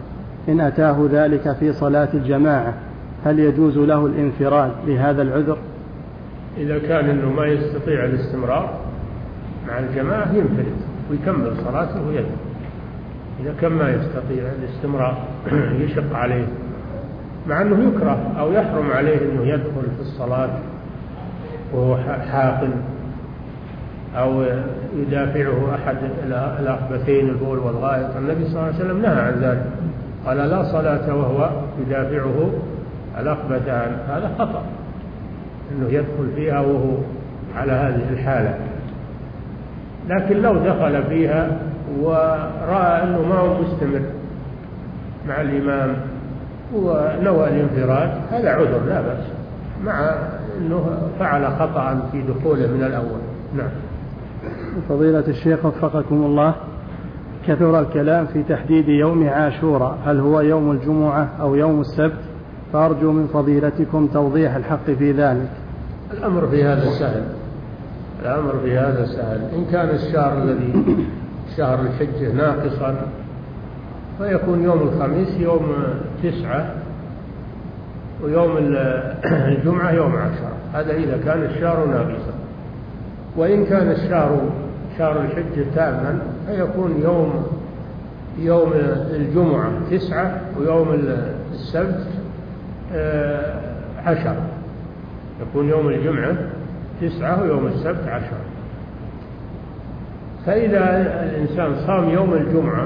إن أتاه ذلك في صلاة الجماعة هل يجوز له الانفراد لهذا العذر؟ إذا كان إنه ما يستطيع الاستمرار مع الجماعة ينفرد ويكمل صلاته ويدعو. إذا كان ما يستطيع الاستمرار يشق عليه، مع أنه يكره أو يحرم عليه أنه يدخل في الصلاة وهو حاقن أو يدافعه أحد الأخبثين البول والغائط. النبي صلى الله عليه وسلم نهى عن ذلك، قال لا صلاة وهو يدافعه الأخبثان. هذا خطأ أنه يدخل فيها وهو على هذه الحالة. لكن لو دخل فيها ورأى أنه ما هو مستمر مع الإمام ونوى الانفراد هذا عذر لا بأس، مع أنه فعل خطأ في دخوله من الأول. نعم. فضيلة الشيخ وفقكم الله، كثر الكلام في تحديد يوم عاشوراء، هل هو يوم الجمعة أو يوم السبت؟ فأرجو من فضيلتكم توضيح الحق في ذلك. الأمر في هذا سهل، الأمر في هذا سهل. إن كان الشهر الذي شهر الحجة ناقصا فيكون يوم الخميس يوم تسعة ويوم الجمعة يوم عشرة، هذا إذا كان الشهر ناقصا. وإن كان الشهر شهر الحجة تاما فيكون يوم يوم الجمعة تسعة ويوم السبت عشرة، يكون يوم الجمعة تسعة ويوم السبت عشرة. فإذا الإنسان صام يوم الجمعة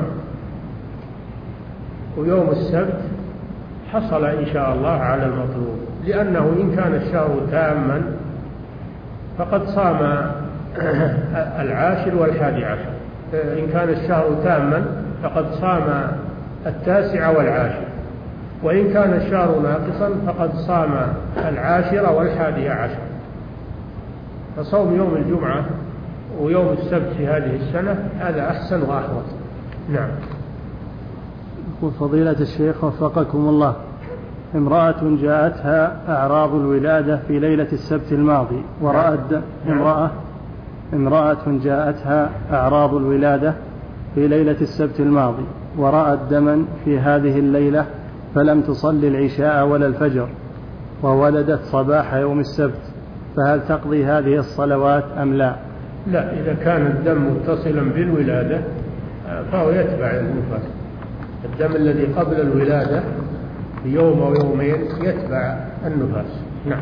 ويوم السبت حصل إن شاء الله على المطلوب، لأنه إن كان الشهر تاما فقد صام العاشر والحادي عشر. إن كان الشهر تاما فقد صام التاسع والعاشر، وإن كان الشهر ناقصا فقد صام العاشر والحادي عشر. فصوم يوم الجمعة ويوم السبت في هذه السنة هذا أحسن وأحوط. نعم. وفضيلة الشيخ وفقكم الله، امرأة جاءتها أعراض الولادة في ليلة السبت الماضي ورأت امرأة امرأة جاءتها أعراض الولادة في ليلة السبت الماضي ورأت دما في هذه الليلة فلم تصلي العشاء ولا الفجر وولدت صباح يوم السبت، فهل تقضي هذه الصلوات أم لا؟ لا، إذا كان الدم متصلا بالولادة فهو يتبع النفاس. الدم الذي قبل الولادة بيوم أو يومين يتبع النفاس. نعم.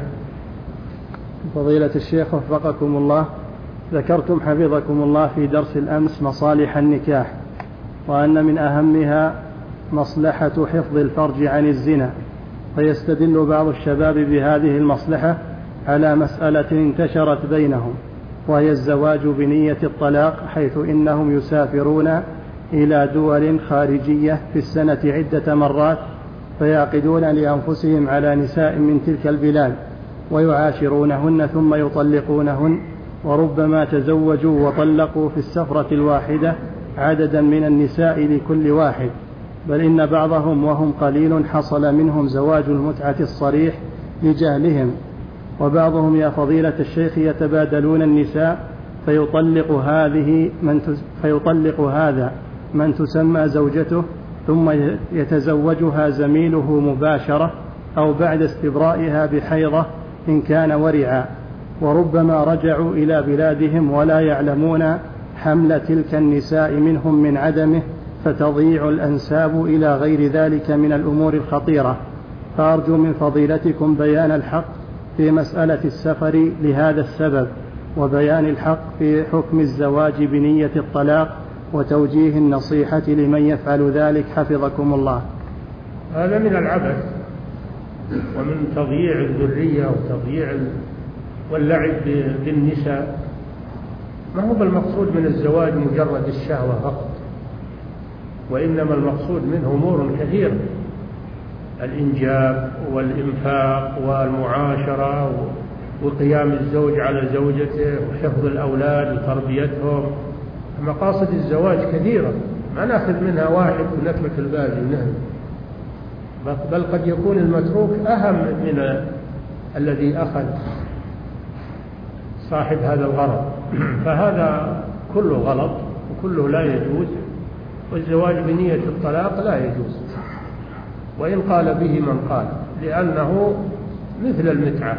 فضيلة الشيخ وفقكم الله، ذكرتم حفظكم الله في درس الأمس مصالح النكاح، وأن من أهمها مصلحة حفظ الفرج عن الزنا، فيستدل بعض الشباب بهذه المصلحة على مسألة انتشرت بينهم، وهي الزواج بنية الطلاق، حيث إنهم يسافرون إلى دول خارجية في السنة عدة مرات فيعقدون لأنفسهم على نساء من تلك البلاد ويعاشرونهن ثم يطلقونهن، وربما تزوجوا وطلقوا في السفرة الواحدة عددا من النساء لكل واحد، بل إن بعضهم وهم قليل حصل منهم زواج المتعة الصريح لجهلهم. وبعضهم يا فضيلة الشيخ يتبادلون النساء فيطلق هذه من فيطلق هذا من تسمى زوجته ثم يتزوجها زميله مباشرة أو بعد استبرائها بحيضة إن كان ورعا، وربما رجعوا إلى بلادهم ولا يعلمون حمل تلك النساء منهم من عدمه، فتضيع الأنساب إلى غير ذلك من الأمور الخطيرة. فأرجو من فضيلتكم بيان الحق في مسألة السفر لهذا السبب، وبيان الحق في حكم الزواج بنية الطلاق، وتوجيه النصيحة لمن يفعل ذلك حفظكم الله. هذا من العبث ومن تضييع الذرية وتضييع واللعب بالنساء. ما هو بالمقصود من الزواج مجرد الشهوة فقط، وإنما المقصود منه أمور كثيرة: الإنجاب والإنفاق والمعاشرة وقيام الزوج على زوجته وحفظ الأولاد وتربيتهم. مقاصد الزواج كثيرة، ما نأخذ منها واحد ونترك الباقي ونهي، بل قد يكون المتروك أهم من الذي أخذ صاحب هذا الغرض. فهذا كله غلط وكله لا يجوز، والزواج بنية الطلاق لا يجوز. وإن قال به من قال، لأنه مثل المتعة،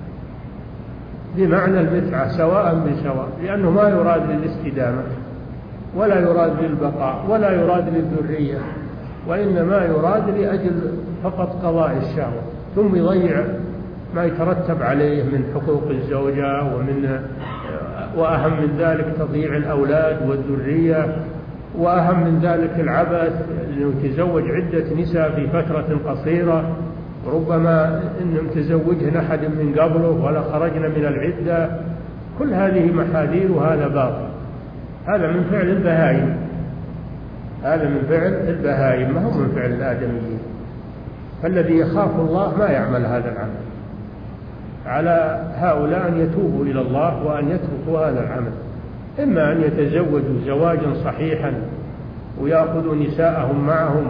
بمعنى المتعة سواء بسواء، لأنه ما يراد للاستدامة ولا يراد للبقاء ولا يراد للذرية، وإنما يراد لأجل فقط قضاء الشهوة، ثم يضيع ما يترتب عليه من حقوق الزوجة، ومن وأهم من ذلك تضييع الأولاد والذرية، وأهم من ذلك العبث، أنه يتزوج عدة نساء في فترة قصيرة، وربما أنهم تزوجهن أحد من قبله ولا خرجنا من العدة. كل هذه محاذير وهذا باطل، هذا من فعل البهائم، هذا من فعل البهائم ما هو من فعل الآدميين. فالذي يخاف الله ما يعمل هذا العمل. على هؤلاء أن يتوبوا إلى الله وأن يتركوا هذا العمل، إما أن يتزوجوا زواجا صحيحا ويأخذوا نساءهم معهم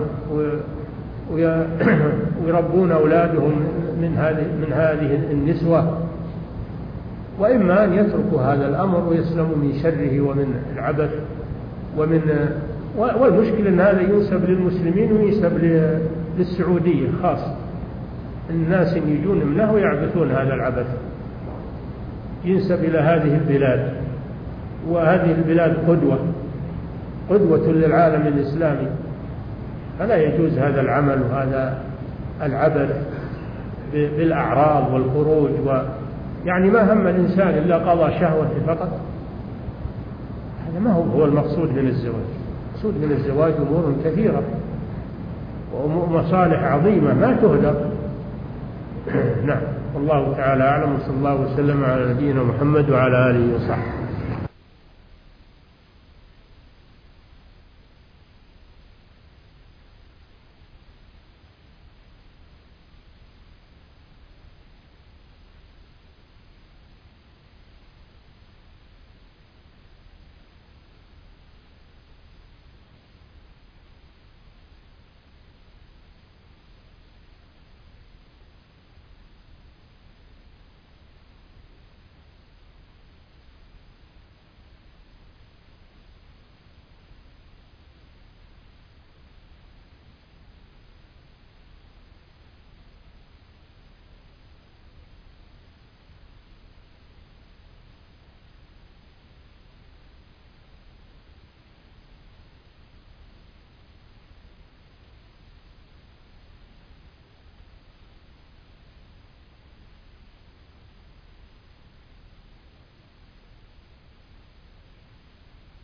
ويربون أولادهم من هذه من هذه النسوة، وإما أن يتركوا هذا الأمر ويسلموا من شره ومن العبث ومن والمشكلة أن هذا ينسب للمسلمين وينسب للسعودية خاصة. الناس يجون منه ويعبثون هذا العبث، ينسب إلى هذه البلاد، وهذه البلاد قدوة قدوة للعالم الإسلامي، فلا يجوز هذا العمل وهذا العبث بالأعراض والخروج و يعني ما هم الإنسان إلا قضى شهوته فقط. هذا ما هو هو المقصود من الزواج. المقصود من الزواج أمور كثيرة ومصالح عظيمة ما تهدر. نعم، والله تعالى أعلم، وصلى الله وسلم على نبينا محمد وعلى آله وصحبه.